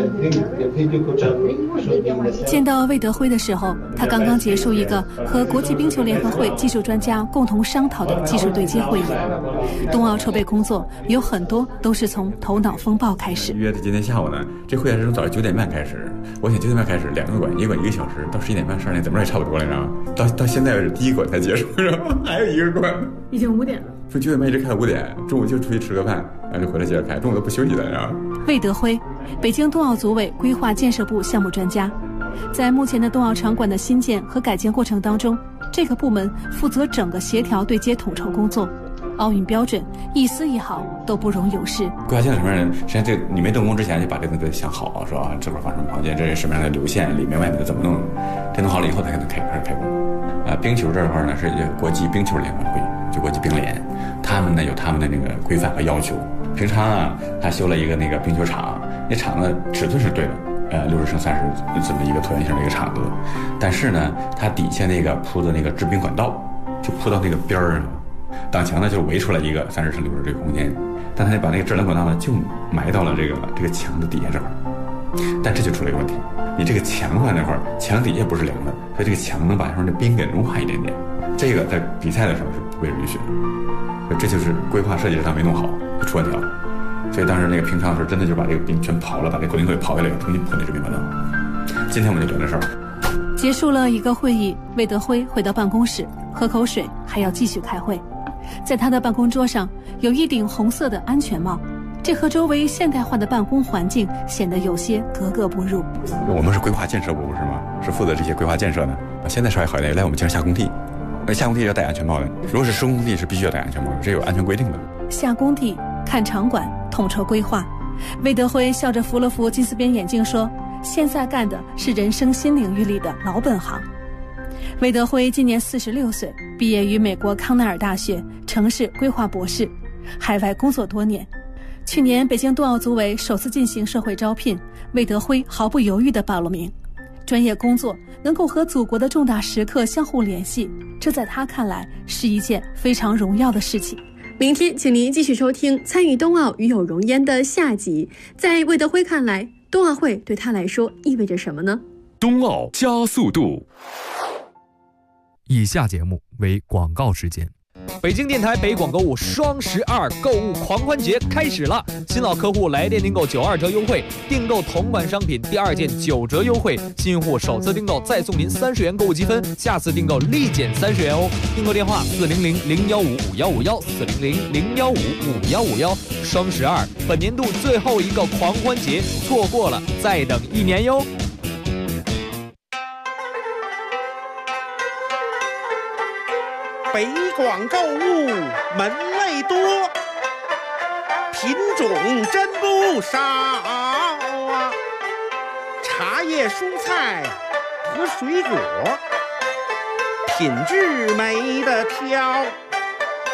S4: 见到魏德辉的时候，他刚刚结束一个和国际冰球联合会技术专家共同商讨的技术对接会议。冬奥筹备工作有很多都是从头脑风暴开始。
S25: 约的今天下午呢，这会是从早上9点半开始，我想9点半开始2个馆，一个馆1个小时，到11点半12点怎么也差不多了，你知道吗？到现在为止第一个馆才结束，然后还有1个馆，
S4: 已经5点了。
S25: 从9点半一直开到5点，中午就出去吃个饭，然后就回来接着开，中午都不休息的，你知道吗？
S4: 魏德辉，北京冬奥组委规划建设部项目专家，在目前的冬奥场馆的新建和改建过程当中，这个部门负责整个协调对接统筹工作。奥运标准一丝一毫都不容有失。
S25: 规划建设什么样的？实际上，这你没动工之前就把这个东西想好，说啊，这块放什么房间，这是什么样的流线，里面外面的怎么弄，这弄好了以后才可能开始开工。冰球这块呢是国际冰球联合会，就国际冰联，他们呢有他们的那个规范和要求。平常啊，他修了一个那个冰球场，那场子尺寸是对的，60×30这么一个椭圆形的一个场子，但是呢，它底下那个铺的那个制冰管道就铺到那个边儿上，挡墙呢就围出来一个30×60这个空间，但他把那个制冷管道呢就埋到了这个墙的底下这块，但这就出了一个问题，你这个墙的话那块墙底下不是凉的，所以这个墙能把上面的冰给融化一点点，这个在比赛的时候是不被允许的，这就是规划设计上没弄好就出问题了。所以当时那个平常的时候，真的就把这个冰全刨了，把这果林口刨下来，重新铺那制冰管道。今天我们就聊这事儿。
S4: 结束了一个会议，魏德辉回到办公室喝口水，还要继续开会。在他的办公桌上有一顶红色的安全帽，这和周围现代化的办公环境显得有些格格不入。
S25: 我们是规划建设部是吗？是负责这些规划建设的。现在稍微好一点，来我们经常下工地，下工地要戴安全帽的。如果是施工工地是必须要戴安全帽的，这有安全规定的。
S4: 下工地看场馆统筹规划，魏德辉笑着扶了扶金丝边眼镜说，现在干的是人生新领域里的老本行。魏德辉今年46岁，毕业于美国康奈尔大学城市规划博士，海外工作多年。去年北京冬奥组委首次进行社会招聘，魏德辉毫不犹豫地报了名。专业工作能够和祖国的重大时刻相互联系，这在他看来是一件非常荣耀的事情。明天请您继续收听参与冬奥与有荣焉的下集。在魏德辉看来，冬奥会对他来说意味着什么呢？
S23: 冬奥加速度。
S26: 以下节目为广告时间。
S10: 北京电台北广购物双12购物狂欢节开始了，新老客户来电订购92折优惠，订购同款商品第2件9折优惠，新用户首次订购再送您30元购物积分，下次订购立减30元哦。订购电话400-015-5151，400-015-5151，双12本年度最后一个狂欢节，错过了再等1年哟。
S27: 北广购物门类多，品种真不少啊！茶叶、蔬菜和水果，品质没得挑。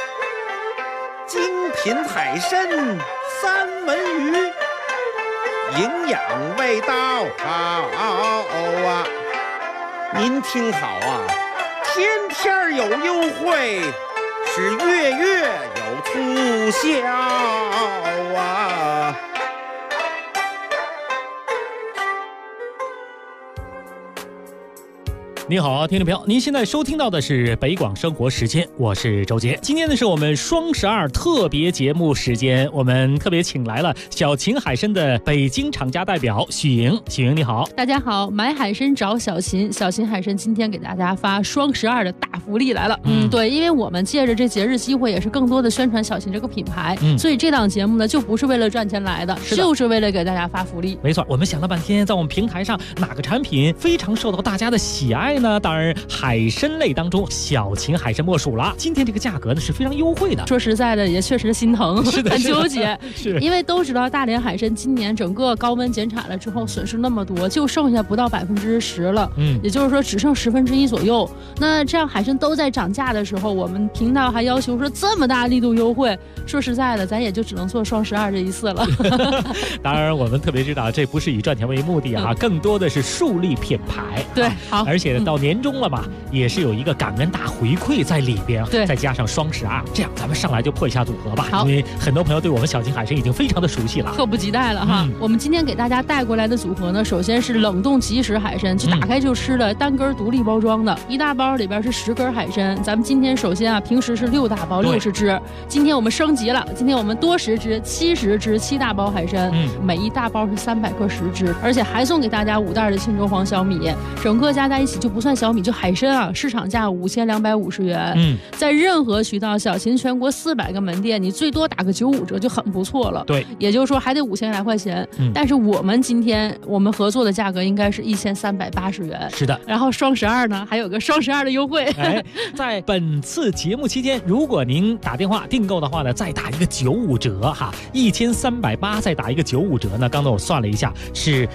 S27: 精品海参、三文鱼， 营养味道好啊！您听好啊，天天有优惠，是月月有促销啊！
S5: 您好，听众朋友，您现在收听到的是北广生活时间，我是周杰。今天呢是我们双12特别节目时间，我们特别请来了小秦海参的北京厂家代表许莹。许莹你好。
S6: 大家好，买海参找小秦，小秦海参今天给大家发双12的大福利来了。对，因为我们借着这节日机会，也是更多的宣传小秦这个品牌，所以这档节目呢就不是为了赚钱来的，就是为了给大家发福利。
S5: 没错，我们想了半天，在我们平台上哪个产品非常受到大家的喜爱呢？当然海参类当中小秦海参莫属了。今天这个价格呢是非常优惠的，
S6: 说实在的也确实心疼，很纠结。
S5: 是
S6: 因为都知道大连海参今年整个高温减产了之后损失那么多，就剩下不到10%了，也就是说只剩1/10左右。那这样海参都在涨价的时候，我们频道还要求说这么大力度优惠，说实在的咱也就只能做双12这一次了。
S5: 当然我们特别知道这不是以赚钱为目的啊，更多的是树立品牌。
S6: 对，好，
S5: 而且到年终了嘛，也是有一个感恩大回馈在里边，
S6: 对，
S5: 再加上双12，这样咱们上来就破一下组合吧。
S6: 好，
S5: 因为很多朋友对我们小秦海参已经非常的熟悉了，
S6: 迫不及待了哈。我们今天给大家带过来的组合呢，首先是冷冻即食海参，就打开就吃的，单根独立包装的，一大包里边是10根海参。咱们今天首先啊，平时是6大包60只，今天我们升级了，今天我们多10只70只7大包海参，每一大包是300克10只，而且还送给大家5袋的庆州黄小米，整个加在一起就不算小米，就海参啊，市场价5250元。在任何渠道，小秦全国400个门店，你最多打个95折就很不错了。
S5: 对，
S6: 也就是说还得5000来块钱。但是我们今天我们合作的价格应该是1380元。
S5: 是的，
S6: 然后双12呢还有个双12的优惠。
S5: 在本次节目期间，如果您打电话订购的话呢，再打一个95折哈，1380再打一个95折呢，刚才我算了一下是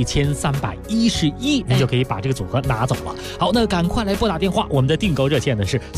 S5: 1311，你就可以把这个组合拿走了。好，那赶快来拨打电话，我们的订购热线呢是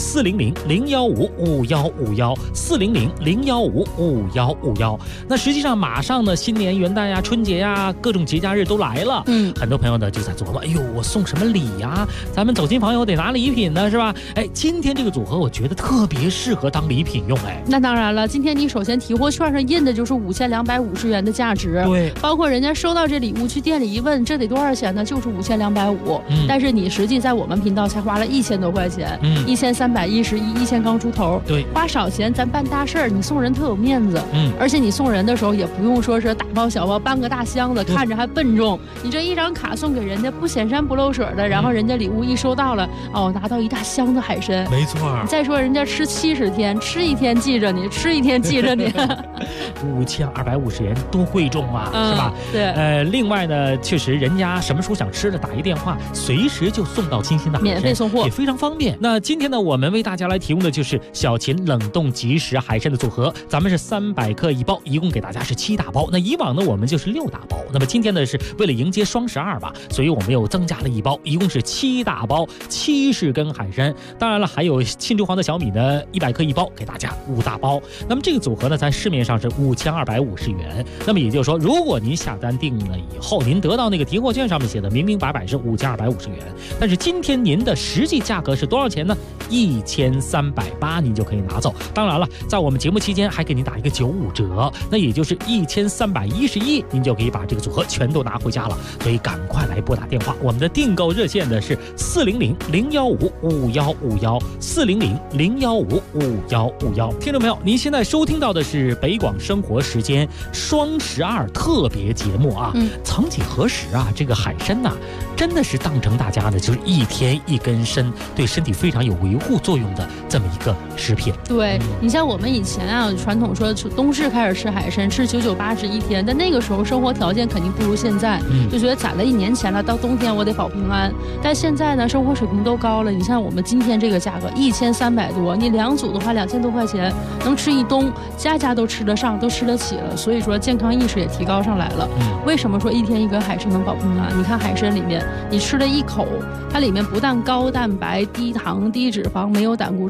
S5: 400-015-5151，400-015-5151。那实际上马上呢，新年元旦呀、春节呀，各种节假日都来了。很多朋友呢就在琢磨，哎呦，我送什么礼呀？咱们走亲访友得拿礼品呢，是吧？今天这个组合我觉得特别适合当礼品用。
S6: 那当然了，今天你首先提货券上印的就是5250元的价值，
S5: 对，
S6: 包括人家收到这礼物去店里一问，这得多少钱呢？就是5250，但是你实际在我们频道才花了1000多块钱，1311，1000刚出头，
S5: 对，
S6: 花少钱咱办大事儿，你送人特有面子，而且你送人的时候也不用说是大包小包搬个大箱子，看着还笨重，你这一张卡送给人家不显山不漏水的，然后人家礼物一收到了，拿到一大箱子海参，
S5: 没错。
S6: 再说人家吃70天，吃一天记着你，吃一天记着你
S5: ，5250元多贵重啊，是吧？
S6: 对，
S5: 另外呢，确实人家什么时候想吃的，打一电话，随时就送到清新的海参，
S6: 免费送货，
S5: 也非常方便。那今天呢，我们为大家来提供的就是小秦冷冻即食海参的组合，咱们是300克一包，一共给大家是7大包。那以往呢，我们就是6大包。那么今天呢，是为了迎接双12吧，所以我们又增加了一包，一共是7大包，70根海参。当然了，还有庆州黄的小米呢，100克一包，给大家5大包。那么这个组合呢，在市面上是5250元。那么也就是说，如果您下单定了以后，您得到那个提货券上面写的明明白白是5250元，但是今天您的实际价格是多少钱呢？1380，您就可以拿走。当然了，在我们节目期间还给您打一个95折，那也就是1311，您就可以把这个组合全都拿回家了。所以赶快来拨打电话，我们的订购热线呢是400-015-5151，400-015-5151。听众朋友，您现在收听到的是北广生活时间双12特别节目啊。曾几何时啊，这个海参呐，真的是当成大家呢就是一天一根参，对身体非常有维护作用的这么一个食品。
S6: 对，你像我们以前啊，传统说冬至开始吃海参，吃9980一天，但那个时候生活条件肯定不如现在，就觉得攒了1年钱了，到冬天我得保平安。但现在呢，生活水平都高了，你像我们今天这个价格1300多，你2组的话2000多块钱，能吃一冬，家家都吃得上，都吃得起了。所以说健康意识也提高上来了。为什么说一天一根海参能保平安？你看海参里面，你吃了一口，它里面不但高蛋白、低糖、低脂肪，没有胆固醇。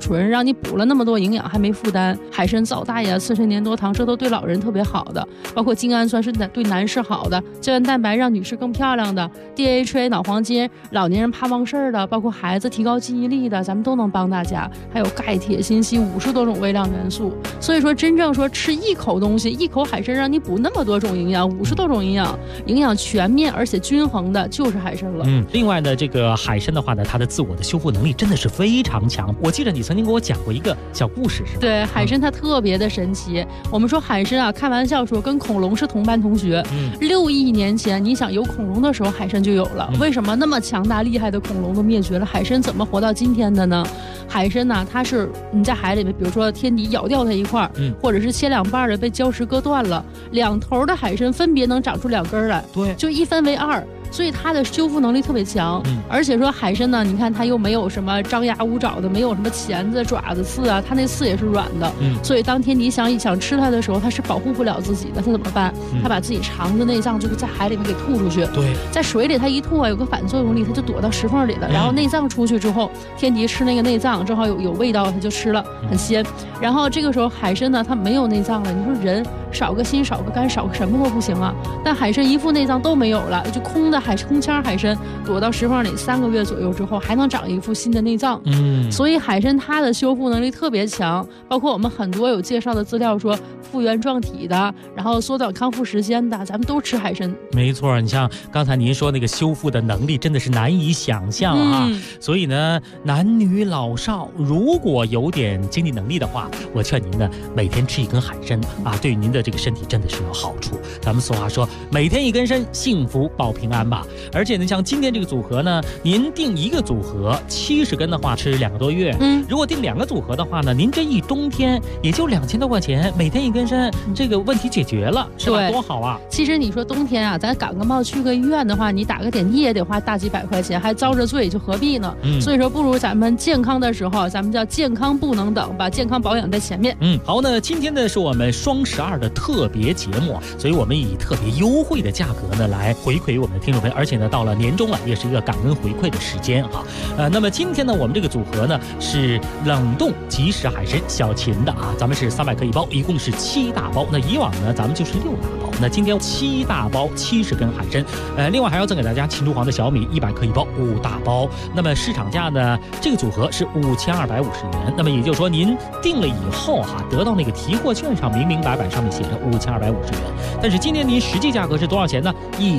S6: 纯，让你补了那么多营养还没负担。海参皂苷呀、刺参粘多糖，这都对老人特别好的。包括精氨酸是对男士好的，胶原蛋白让女士更漂亮的， DHA 脑黄金，老年人怕忘事儿的，包括孩子提高记忆力的，咱们都能帮大家。还有钙、铁、锌、硒50多种微量元素。所以说，真正说吃一口东西，一口海参让你补那么多种营养，50多种营养，营养全面而且均衡的，就是海参了。
S5: 另外呢，这个海参的话呢，它的自我的修复能力真的是非常强。我记得你曾经给我讲过一个小故事，是吧？
S6: 对，海参它特别的神奇。我们说海参啊，开玩笑说跟恐龙是同班同学。6亿年前，你想有恐龙的时候，海参就有了。为什么那么强大厉害的恐龙都灭绝了，海参怎么活到今天的呢？海参呢，它是你在海里面，比如说天敌咬掉它一块，或者是切两半的被礁石割断了，两头的海参分别能长出2根来，
S5: 对，
S6: 就一分为2。所以它的修复能力特别强，而且说海参呢，你看它又没有什么张牙舞爪的，没有什么钳子、爪子、刺啊，它那刺也是软的，所以当天敌想吃它的时候，它是保护不了自己的，它怎么办？它把自己肠子、内脏就是在海里面给吐出去，
S5: 对，
S6: 在水里它一吐啊，有个反作用力，它就躲到石缝里了，然后内脏出去之后，天敌吃那个内脏，正好有味道，它就吃了，很鲜。然后这个时候海参呢，它没有内脏了，你说人少个心、少个肝、少个什么都不行啊，但海参一副内脏都没有了，就空腔海参躲到石缝里3个月左右之后，还能长一副新的内脏。所以海参它的修复能力特别强，包括我们很多有介绍的资料说复原状体的，然后缩短康复时间的，咱们都吃海参。
S5: 没错，你像刚才您说那个修复的能力真的是难以想象啊。所以呢，男女老少如果有点经济能力的话，我劝您呢每天吃1根海参啊，对于您的这个身体真的是有好处。咱们俗话说，每天1根参，幸福保平安吧。而且呢，像今天这个组合呢，您订1个组合70根的话，吃2个多月。如果订2个组合的话呢，您这一冬天也就2000多块钱，每天1根参，这个问题解决了，是吧？多好啊！
S6: 其实你说冬天啊，咱感个冒去个医院的话，你打个点滴也得花大几百块钱，还遭着罪，就何必呢？所以说，不如咱们健康的时候，咱们叫健康不能等，把健康保养在前面。
S5: 好，那今天呢是我们双12的特别节目，所以我们以特别优惠的价格呢来回馈我们的听众朋友，而且呢到了年终了，也是一个感恩回馈的时间哈。那么今天呢，我们这个组合呢是冷冻即食海参小秦的啊，咱们是300克1包，一共是7大包。那以往呢咱们就是6大包，那今天7大包70根海参，另外还要赠给大家秦珠黄的小米100克1包5大包。那么市场价呢，这个组合是5250元。那么也就是说，您订了以后哈，得到那个提货券上明明白白上面写着5250元，但是今天您实际价格是多少钱呢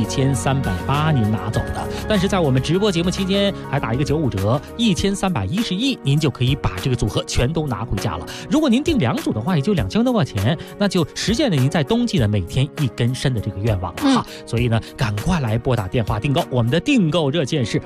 S5: ？1380您拿走的。但是在我们直播节目期间还打一个95折，1311，您就可以把这个组合全都拿回家了。如果您订2组的话，也就2000多块钱，那就实现了您在冬季的每天1根参的这个愿望了哈。所以呢，赶快来拨打电话订购，我们的订购热线是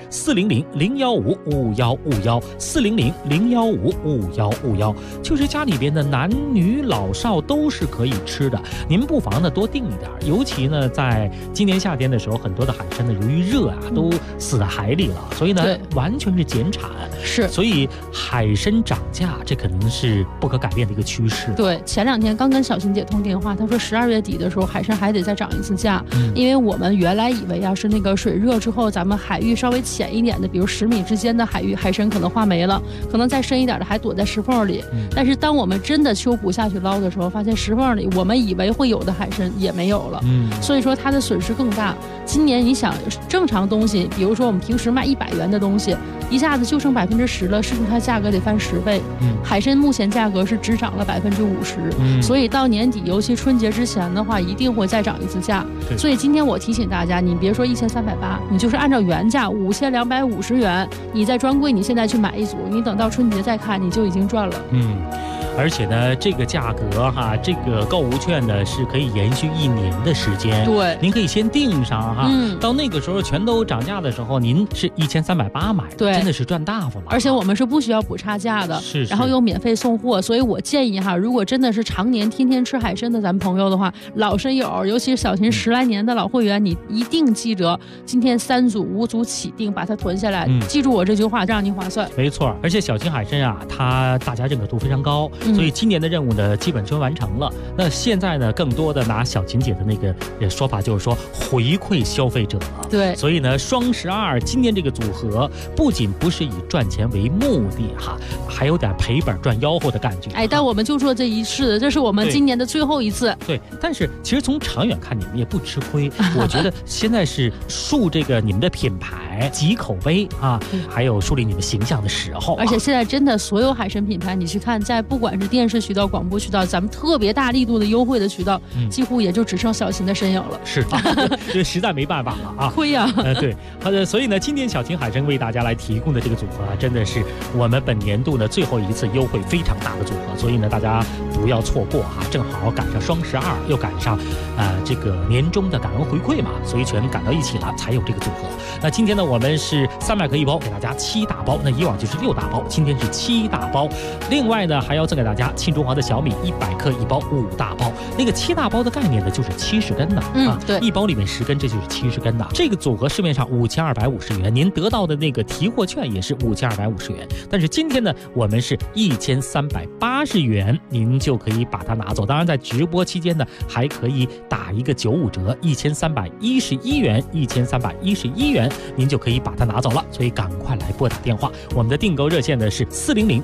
S5: 400-015-5151，400-015-5151，就是家里边的男女老少都是可以吃的。您不妨呢多订一点，尤其呢在今年夏天的时候，很多的海参呢由于热啊都死在海里了，所以呢完全是减产。
S6: 是，
S5: 所以海参涨价，这可能是不可改变的一个趋势。
S6: 对，前2天刚跟小秦姐通电话，她说12月底的时候海参还得再涨一次价，因为我们原来以为啊是那个水热之后，咱们海域稍微浅一点的，比如10米之间的海域海参可能化没了，可能再深一点的还躲在石缝里。但是当我们真的秋捕下去捞的时候，发现石缝里我们以为会有的海参也没有了，所以说它的损失更大。今年你想正常东西，比如说我们平时卖100元的东西，一下子就剩10%了，是不是它价格得翻10倍？海参目前价格是只涨了50%，所以到年底，尤其春节之前的话，一定会再涨一次价。所以今天我提醒大家，你别说1380，你就是按照原价5250元，你在专柜你现在去买1组，你等到春节再看，你就已经赚了。
S5: 而且呢，这个价格哈，这个购物券呢是可以延续1年的时间。
S6: 对，
S5: 您可以先订上哈，到那个时候全都涨价的时候，您是1380买的，
S6: 对，
S5: 真的是赚大发了。
S6: 而且我们是不需要补差价的，
S5: 是，
S6: 然后又免费送货。所以我建议哈，如果真的是常年天天吃海参的咱们朋友的话，老参友，尤其是小秦10来年的老会员，你一定记得今天3组5组起订，把它囤下来。记住我这句话，让您划算。
S5: 没错，而且小秦海参啊，它大家认可度非常高。 所以今年的任务呢基本就完成了。那现在呢，更多的拿小琴姐的那个说法，就是说回馈消费者。
S6: 对，
S5: 所以呢，双12今年这个组合不仅不是以赚钱为目的哈，还有点赔本赚吆喝的感觉。
S6: 但我们就做这一次，这是我们今年的最后一次。
S5: 对，但是其实从长远看，你们也不吃亏。我觉得现在是树这个你们的品牌、集口碑啊，还有树立你们形象的时候。
S6: 而且现在真的所有海参品牌，你去看，在不管是电视渠道、广播渠道，咱们特别大力度的优惠的渠道，几乎也就只剩小琴的身影了。
S5: 是啊，这实在没办法了啊，
S6: 亏呀。
S5: 对，所以呢，今天小琴海参为大家来提供的这个组合啊，真的是我们本年度呢最后一次优惠非常大的组合，所以呢，大家不要错过哈，正好赶上双12，又赶上这个年终的感恩回馈嘛，所以全赶到一起了，才有这个组合。那今天呢，我们是300克1包，给大家7大包，那以往就是6大包，今天是7大包。另外呢，还要赠给大家庆中华的小米100克1包5大包。那个7大包的概念呢，就是70根的
S6: 对
S5: ，1包里面10根，这就是70根的。这个组合市面上5250元，您得到的那个提货券也是5250元，但是今天呢，我们是1380元，您就可以把它拿走。当然，在直播期间呢，还可以打一个95折，1311元，1311元，您就可以把它拿走了。所以赶快来拨打电话，我们的订购热线呢是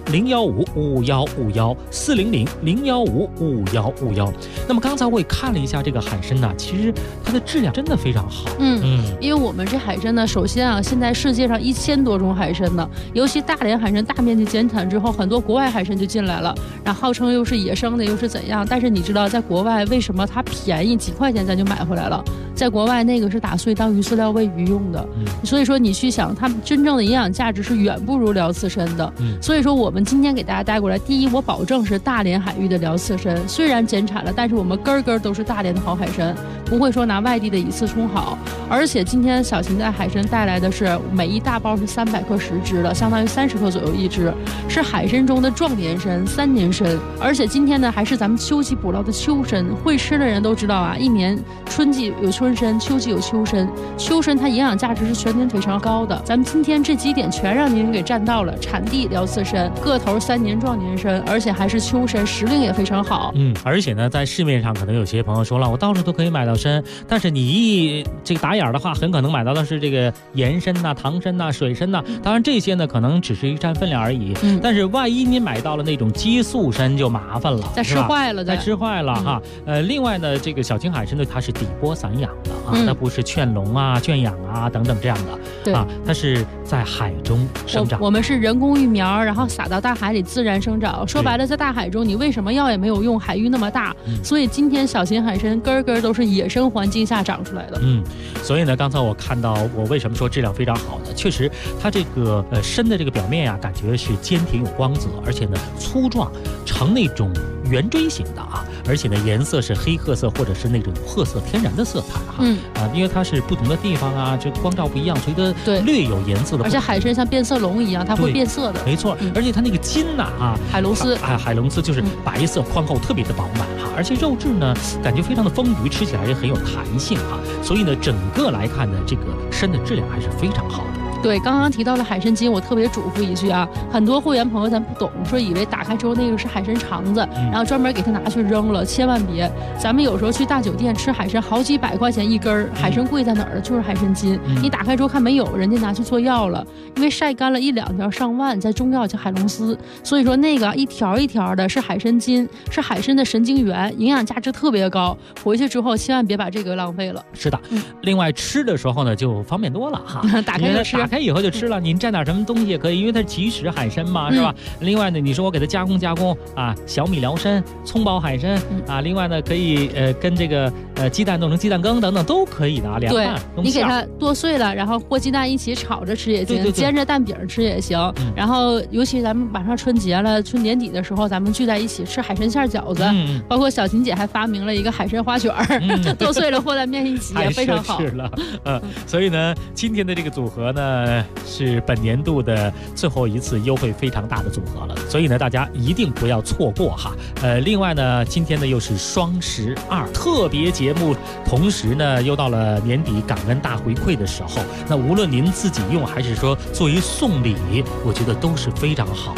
S5: 400-015-5151，400-015-5151。那么刚才我也看了一下这个海参呢，其实它的质量真的非常好。
S6: 因为我们这海参呢，首先啊，现在世界上1000多种海参呢，尤其大连海参大面积减产之后，很多国外海参就进来了，然后号称又是野生的，又是怎样？但是你知道，在国外为什么它便宜几块钱咱就买回来了？在国外那个是打碎当鱼饲料喂鱼用的，所以说你去想，它真正的营养价值是远不如辽刺参的。所以说我们今天给大家带过来，第一，我保证是大连海域的辽刺参，虽然减产了，但是我们根根都是大连的好海参，不会说拿外地的以次充好。而且今天小琴带海参带来的是每一大包是300克10只的，相当于30克左右一只，是海参中的壮年参、3年参。而且今天呢，还是咱们秋季捕捞的秋参，会吃的人都知道啊，一年春季有春参，秋季有秋参，秋参它营养价值是全年非常高的。咱们今天这几点全让您给占到了，产地辽刺参，个头3年壮年参，而且还是秋参，时令也非常好。
S5: 而且呢，在市面上可能有些朋友说了，我到处都可以买到参，但是你这个打眼的话，很可能买到的是这个盐参呐、糖参呐、水参呐。当然这些呢，可能只是一占分量而已。但是万一你买到了那种激素参就麻烦了，
S6: 再吃坏了，
S5: 哈。另外呢，这个小琴海参呢，它是底波散养的啊，它不是圈笼啊、圈养啊等等这样的。
S6: 对啊，
S5: 它是在海中生长。
S6: 我们是人工育苗，然后撒到大海里自然生长。说白了，在大海中你为什么药也没有用？海域那么大，所以今天小琴海参根根都是野生环境下长出来的。
S5: 所以呢，刚才我看到，我为什么说质量非常好呢？确实，它这个参的这个表面呀，感觉是坚挺有光泽，而且呢粗壮，呈那种圆锥形的啊，而且呢颜色是黑褐色或者是那种褐色天然的色彩哈。因为它是不同的地方啊，这光照不一样，所以它略有颜色的。
S6: 而且海参像变色龙一样，它会变色的。
S5: 没错，而且它那个筋呐
S6: 海龙丝
S5: 海龙丝就是白色宽厚，特别的饱满哈，而且肉质呢感觉非常的丰腴，吃起来也很有弹性哈。所以呢，整个来看呢，这个参的质量还是非常好的。
S6: 对，刚刚提到了海参筋，我特别嘱咐一句啊，很多会员朋友咱不懂，说以为打开之后那个是海参肠子，然后专门给他拿去扔了，千万别。咱们有时候去大酒店吃海参，好几百块钱一根，海参贵在哪儿？就是海参筋。你打开之后看没有，人家拿去做药了，因为晒干了1、2条上万，在中药叫海龙丝，所以说那个一条一条的是海参筋，是海参的神经元，营养价值特别高。回去之后千万别把这个浪费了。
S5: 是的，另外吃的时候呢就方便多了哈，
S6: 打开就吃。
S5: 打开以后就吃了，您蘸点什么东西也可以，因为它是即食海参嘛，是吧？另外呢，你说我给它加工啊，小米辽参、葱爆海参啊，另外呢可以跟这个鸡蛋弄成鸡蛋羹等等都可以的啊，凉拌。
S6: 你给它剁碎了，然后和鸡蛋一起炒着吃也行，煎着蛋饼吃也行。然后尤其咱们马上春节了，春年底的时候，咱们聚在一起吃海参馅饺子，包括小琴姐还发明了一个海参花卷剁碎了和在面一起也非常好。
S5: 太奢侈了，所以呢，今天的这个组合呢是本年度的最后一次优惠非常大的组合了，所以呢大家一定不要错过哈。另外呢，今天呢又是双12特别节目，同时呢又到了年底感恩大回馈的时候，那无论您自己用还是说作为送礼，我觉得都是非常好的。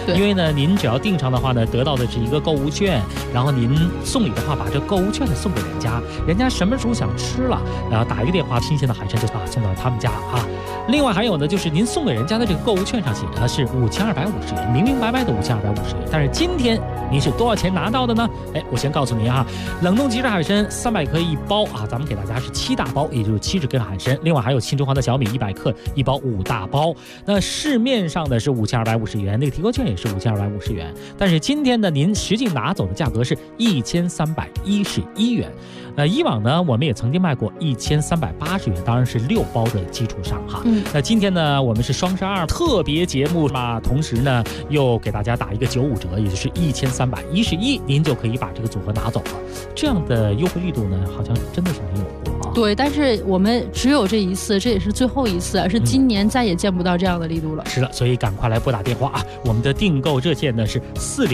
S5: 因为呢，您只要订上的话呢，得到的是一个购物券，然后您送礼的话，把这购物券呢送给人家，人家什么时候想吃了，然后打一个电话，新鲜的海参就送到他们家啊。另外还有呢，就是您送给人家的这个购物券上写的是5250元，明明白白的5250元，但是今天您是多少钱拿到的呢？我先告诉您哈，冷冻即食海参300克1包啊，咱们给大家是7大包，也就是70根海参。另外还有青州黄的小米100克1包5大包。那市面上的是5250元，那个提购券也是5250元，但是今天呢，您实际拿走的价格是1311元。以往呢，我们也曾经卖过1380元，当然是6包的基础上哈。那今天呢，我们是双12特别节目嘛，同时呢又给大家打一个95折，也就是1311，您就可以把这个组合拿走了。这样的优惠力度呢，好像真的是没有过啊。
S6: 对，但是我们只有这一次，这也是最后一次，是今年再也见不到这样的力度了。
S5: 是的，所以赶快来拨打电话啊！我们的订购热线呢是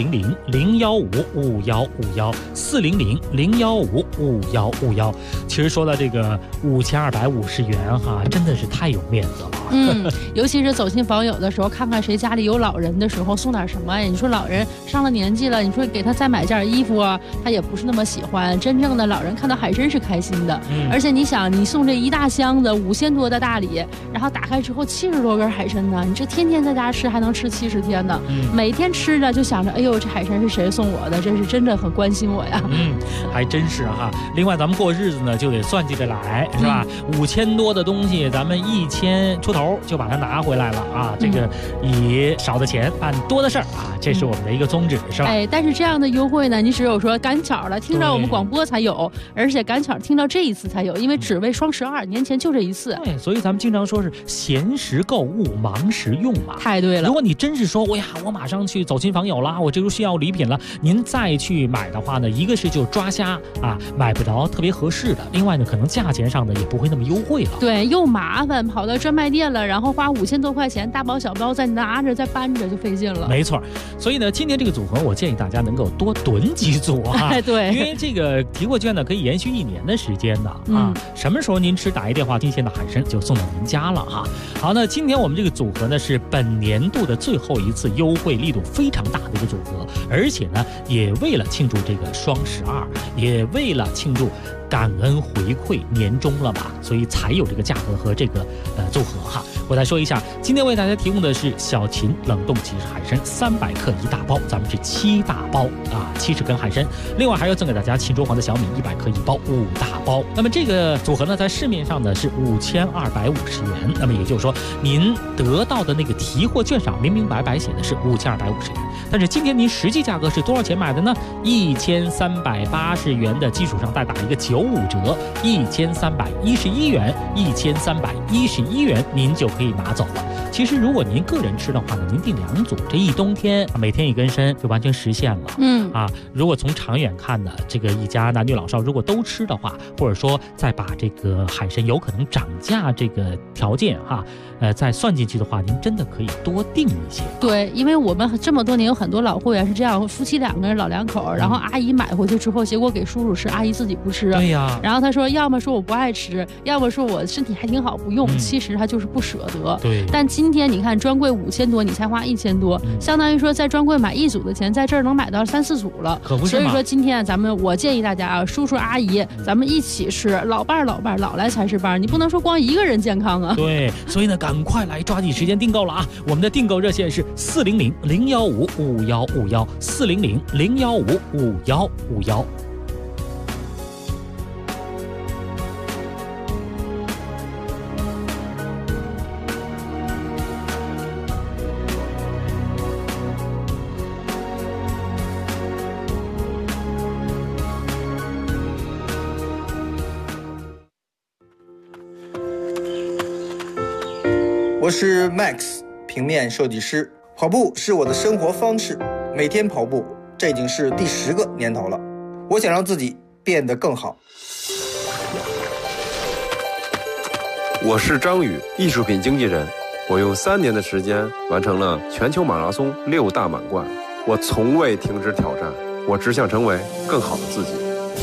S5: 400-015-515，400-015-515。其实说到这个5250元哈，真的是太有面子了。
S6: 尤其是走亲访友的时候，看看谁家里有老人的时候，送点什么呀？你说老人上了年纪了，你说给他再买件衣服啊，他也不是那么喜欢。真正的老人看到海参是开心的，而且你想，你送这一大箱子5000多的大礼，然后打开之后70多根海参呢，你这天天在家吃还能吃70天呢。每天吃着就想着，哎呦，这海参是谁送我的？这是真的很关心我呀。
S5: 还真是哈。另外咱们过日子呢就得算计着来，是吧？5000多的东西，咱们1000出头就把它拿回来了啊！这个以少的钱办多的事儿啊，这是我们的一个宗旨，是吧？
S6: 但是这样的优惠呢，你只有说赶巧了听到我们广播才有，而且赶巧听到这一次才有，因为只为双12，年前就这一次。
S5: 对，所以咱们经常说是闲时购物，忙时用嘛。
S6: 太对了。
S5: 如果你真是说，我马上去走亲访友啦，我这就需要礼品了，您再去买的话呢，一个是就抓瞎啊，买不着特别合适的；另外呢，可能价钱上呢也不会那么优惠了。
S6: 对，又麻烦，跑到专卖店了，然后花5000多块钱，大包小包再拿着再搬着就费劲了。
S5: 没错，所以呢，今天这个组合我建议大家能够多囤几组啊。
S6: 对，
S5: 因为这个提货券呢可以延续1年的时间的啊。什么时候您吃打一电话，新鲜的海参就送到您家了哈。好，那今天我们这个组合呢是本年度的最后一次优惠力度非常大的一个组合，而且呢也为了庆祝这个双12，也为了庆祝感恩回馈年终了吧，所以才有这个价格和这个组合哈。我再说一下，今天为大家提供的是小秦冷冻即食海参300克1大包，咱们是7大包啊，70根海参。另外还要赠给大家秦州黄的小米100克1包5大包。那么这个组合呢，在市面上呢是5250元，那么也就是说，您得到的那个提货券上明明白白写的是5250元，但是今天您实际价格是多少钱买的呢？1380元的基础上再打一个95折，1311元，1311元您就可以拿走了。其实如果您个人吃的话呢，您订2组，这一冬天每天1根参就完全实现了。如果从长远看呢，这个一家男女老少如果都吃的话，或者说再把这个海参有可能涨价这个条件哈，再算进去的话，您真的可以多订一些。
S6: 对，因为我们这么多年有很多老会员是这样，夫妻2个人老两口，然后阿姨买回去之后，结果给叔叔吃，阿姨自己不吃。
S5: 对呀。
S6: 然后他说，要么说我不爱吃，要么说我身体还挺好不用，其实他就是不舍得。
S5: 对。
S6: 但今天你看专柜5000多，你才花1000多，相当于说在专柜买1组的钱，在这儿能买到3、4组了。
S5: 可不是
S6: 所以说今天我建议大家啊，叔叔阿姨，咱们一起吃，老伴老来才是伴，你不能说光一个人健康啊。
S5: 对，所以呢，赶快来抓紧时间订购了啊！我们的订购热线是400-015-5151，400-015-5151。
S7: 我是 Max， 平面设计师。跑步是我的生活方式，每天跑步，这已经是第10个年头了。我想让自己变得更好。
S8: 我是张宇，艺术品经纪人。我用3年的时间完成了全球马拉松6大满贯。我从未停止挑战，我只想成为更好的自己。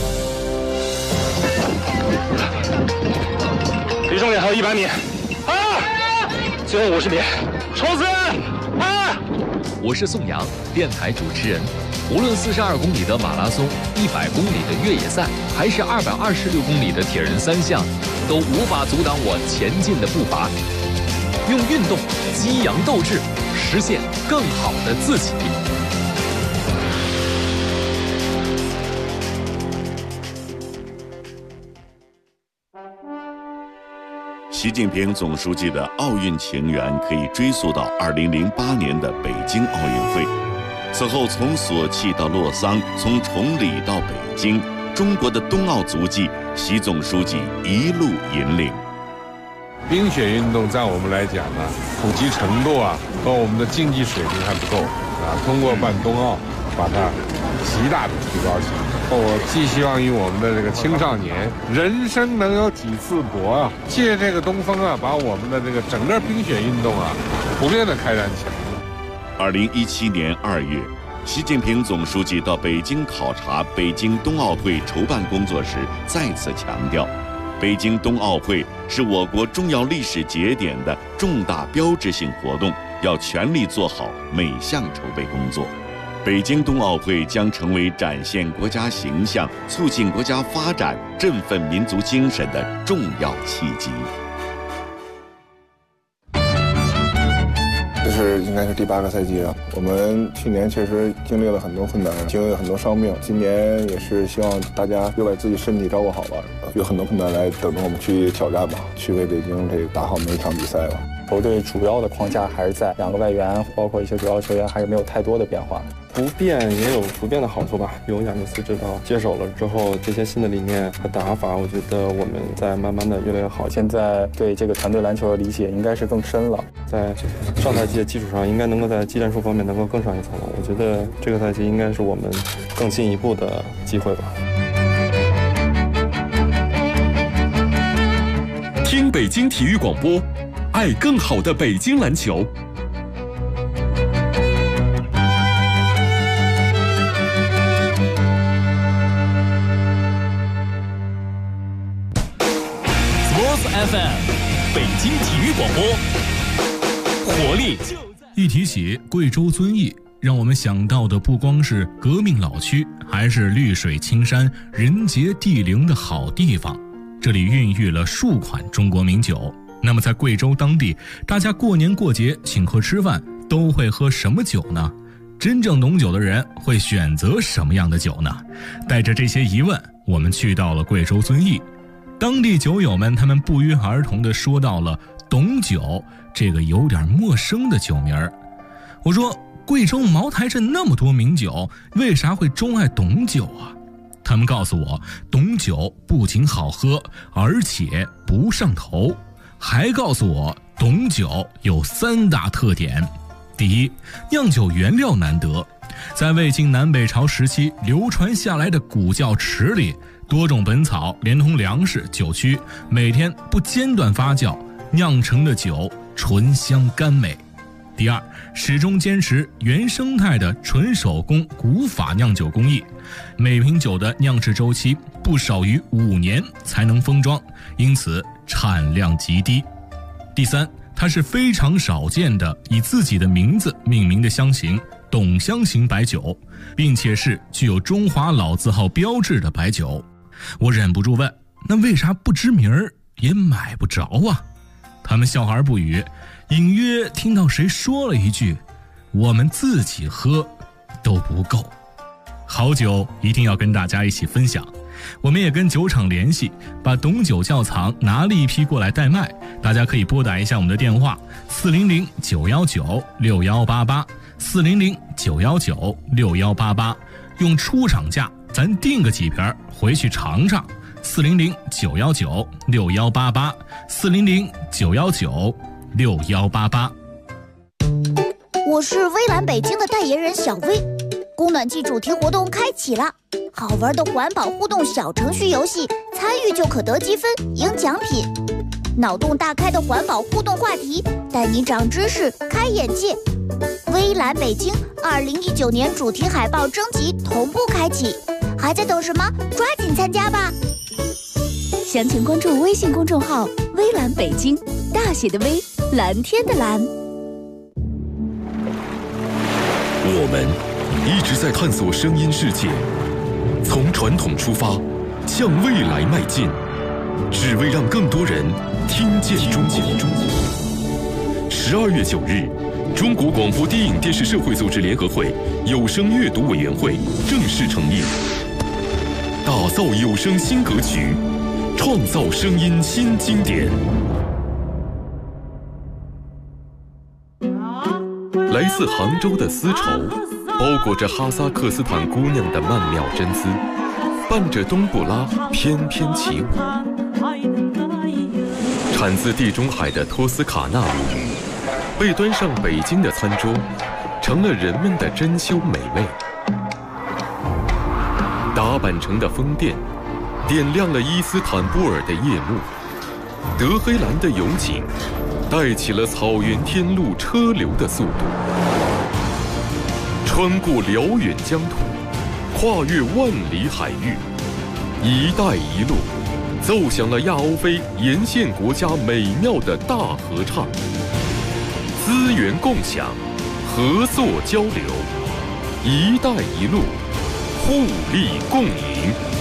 S9: 离终点还有100米。最后50米，冲刺！
S10: 我是宋阳，电台主持人。无论42公里的马拉松、100公里的越野赛，还是226公里的铁人三项，都无法阻挡我前进的步伐。用运动激扬斗志，实现更好的自己。
S1: 习近平总书记的奥运情缘可以追溯到2008年的北京奥运会。此后，从索契到洛桑，从崇礼到北京，中国的冬奥足迹，习总书记一路引领。
S17: 冰雪运动在我们来讲呢，普及程度和我们的竞技水平还不够通过办冬奥，把它极大的提高起来。我寄希望于我们的这个青少年，人生能有几次搏借这个东风把我们的这个整个冰雪运动普遍的开展起来。
S1: 2017年2月，习近平总书记到北京考察北京冬奥会筹办工作时，再次强调，北京冬奥会是我国重要历史节点的重大标志性活动，要全力做好每项筹备工作。北京冬奥会将成为展现国家形象、促进国家发展、振奋民族精神的重要契机。
S18: 这是应该是第8个赛季了。我们去年确实经历了很多困难，经历了很多伤病。今年也是希望大家又把自己身体照顾好吧，有很多困难来等着我们去挑战吧，去为北京这个打好每一场比赛吧。
S19: 球队主要的框架还是在2个外援，包括一些主要球员还是没有太多的变化。
S20: 不变也有不变的好处吧。有亚尼斯指导接手了之后，这些新的理念和打法，我觉得我们在慢慢的越来越好。
S19: 现在对这个团队篮球的理解应该是更深了，
S20: 在上赛季的基础上，应该能够在技战术方面能够更上一层楼。我觉得这个赛季应该是我们更进一步的机会吧。
S22: 听北京体育广播，爱更好的北京篮球。
S21: FM 北京体育广播，活力。一提起贵州遵义，让我们想到的不光是革命老区，还是绿水青山、人杰地灵的好地方。这里孕育了数款中国名酒。那么在贵州当地，大家过年过节请客吃饭都会喝什么酒呢？真正懂酒的人会选择什么样的酒呢？带着这些疑问，我们去到了贵州遵义。当地酒友们他们不约而同地说到了董酒这个有点陌生的酒名儿。我说，贵州茅台镇那么多名酒，为啥会钟爱董酒啊？他们告诉我，董酒不仅好喝，而且不上头，还告诉我董酒有3大特点。第一，酿酒原料难得，在魏晋南北朝时期流传下来的古窖池里，多种本草连同粮食、酒曲，每天不间断发酵，酿成的酒醇香甘美。第二，始终坚持原生态的纯手工古法酿酒工艺，每瓶酒的酿制周期不少于5年才能封装，因此产量极低。第三，它是非常少见的以自己的名字命名的香型董香型白酒，并且是具有中华老字号标志的白酒。我忍不住问，那为啥不知名儿也买不着啊？他们笑而不语，隐约听到谁说了一句，我们自己喝都不够。好酒一定要跟大家一起分享，我们也跟酒厂联系，把董酒窖藏拿了一批过来代卖，大家可以拨打一下我们的电话400-919-6188 400-919-6188，用出厂价咱订个几瓶回去尝尝。400-919-6188 400-919-6188。
S2: 我是微蓝北京的代言人小薇，供暖季主题活动开启了，好玩的环保互动小程序游戏，参与就可得积分赢奖品。脑洞大开的环保互动话题，带你长知识开眼界。微蓝北京2019年主题海报征集同步开启，还在等什么？抓紧参加吧！详情关注微信公众号微蓝北京，大写的微，蓝天的蓝。
S22: 我们一直在探索声音世界，从传统出发，向未来迈进，只为让更多人听见中国。12月9日，中国广播电影电视社会组织联合会有声阅读委员会正式成立，打造有声新格局，创造声音新经典。来自杭州的丝绸，包裹着哈萨克斯坦姑娘的曼妙真姿，伴着冬不拉翩翩起舞。产自地中海的托斯卡纳母语，被端上北京的餐桌，成了人们的珍馐美味。达坂城的风电，点亮了伊斯坦布尔的夜幕。德黑兰的油井，带起了草原天路车流的速度。穿过辽远疆土，跨越万里海域，一带一路奏响了亚欧非沿线国家美妙的大合唱。资源共享，合作交流，一带一路，互利共赢。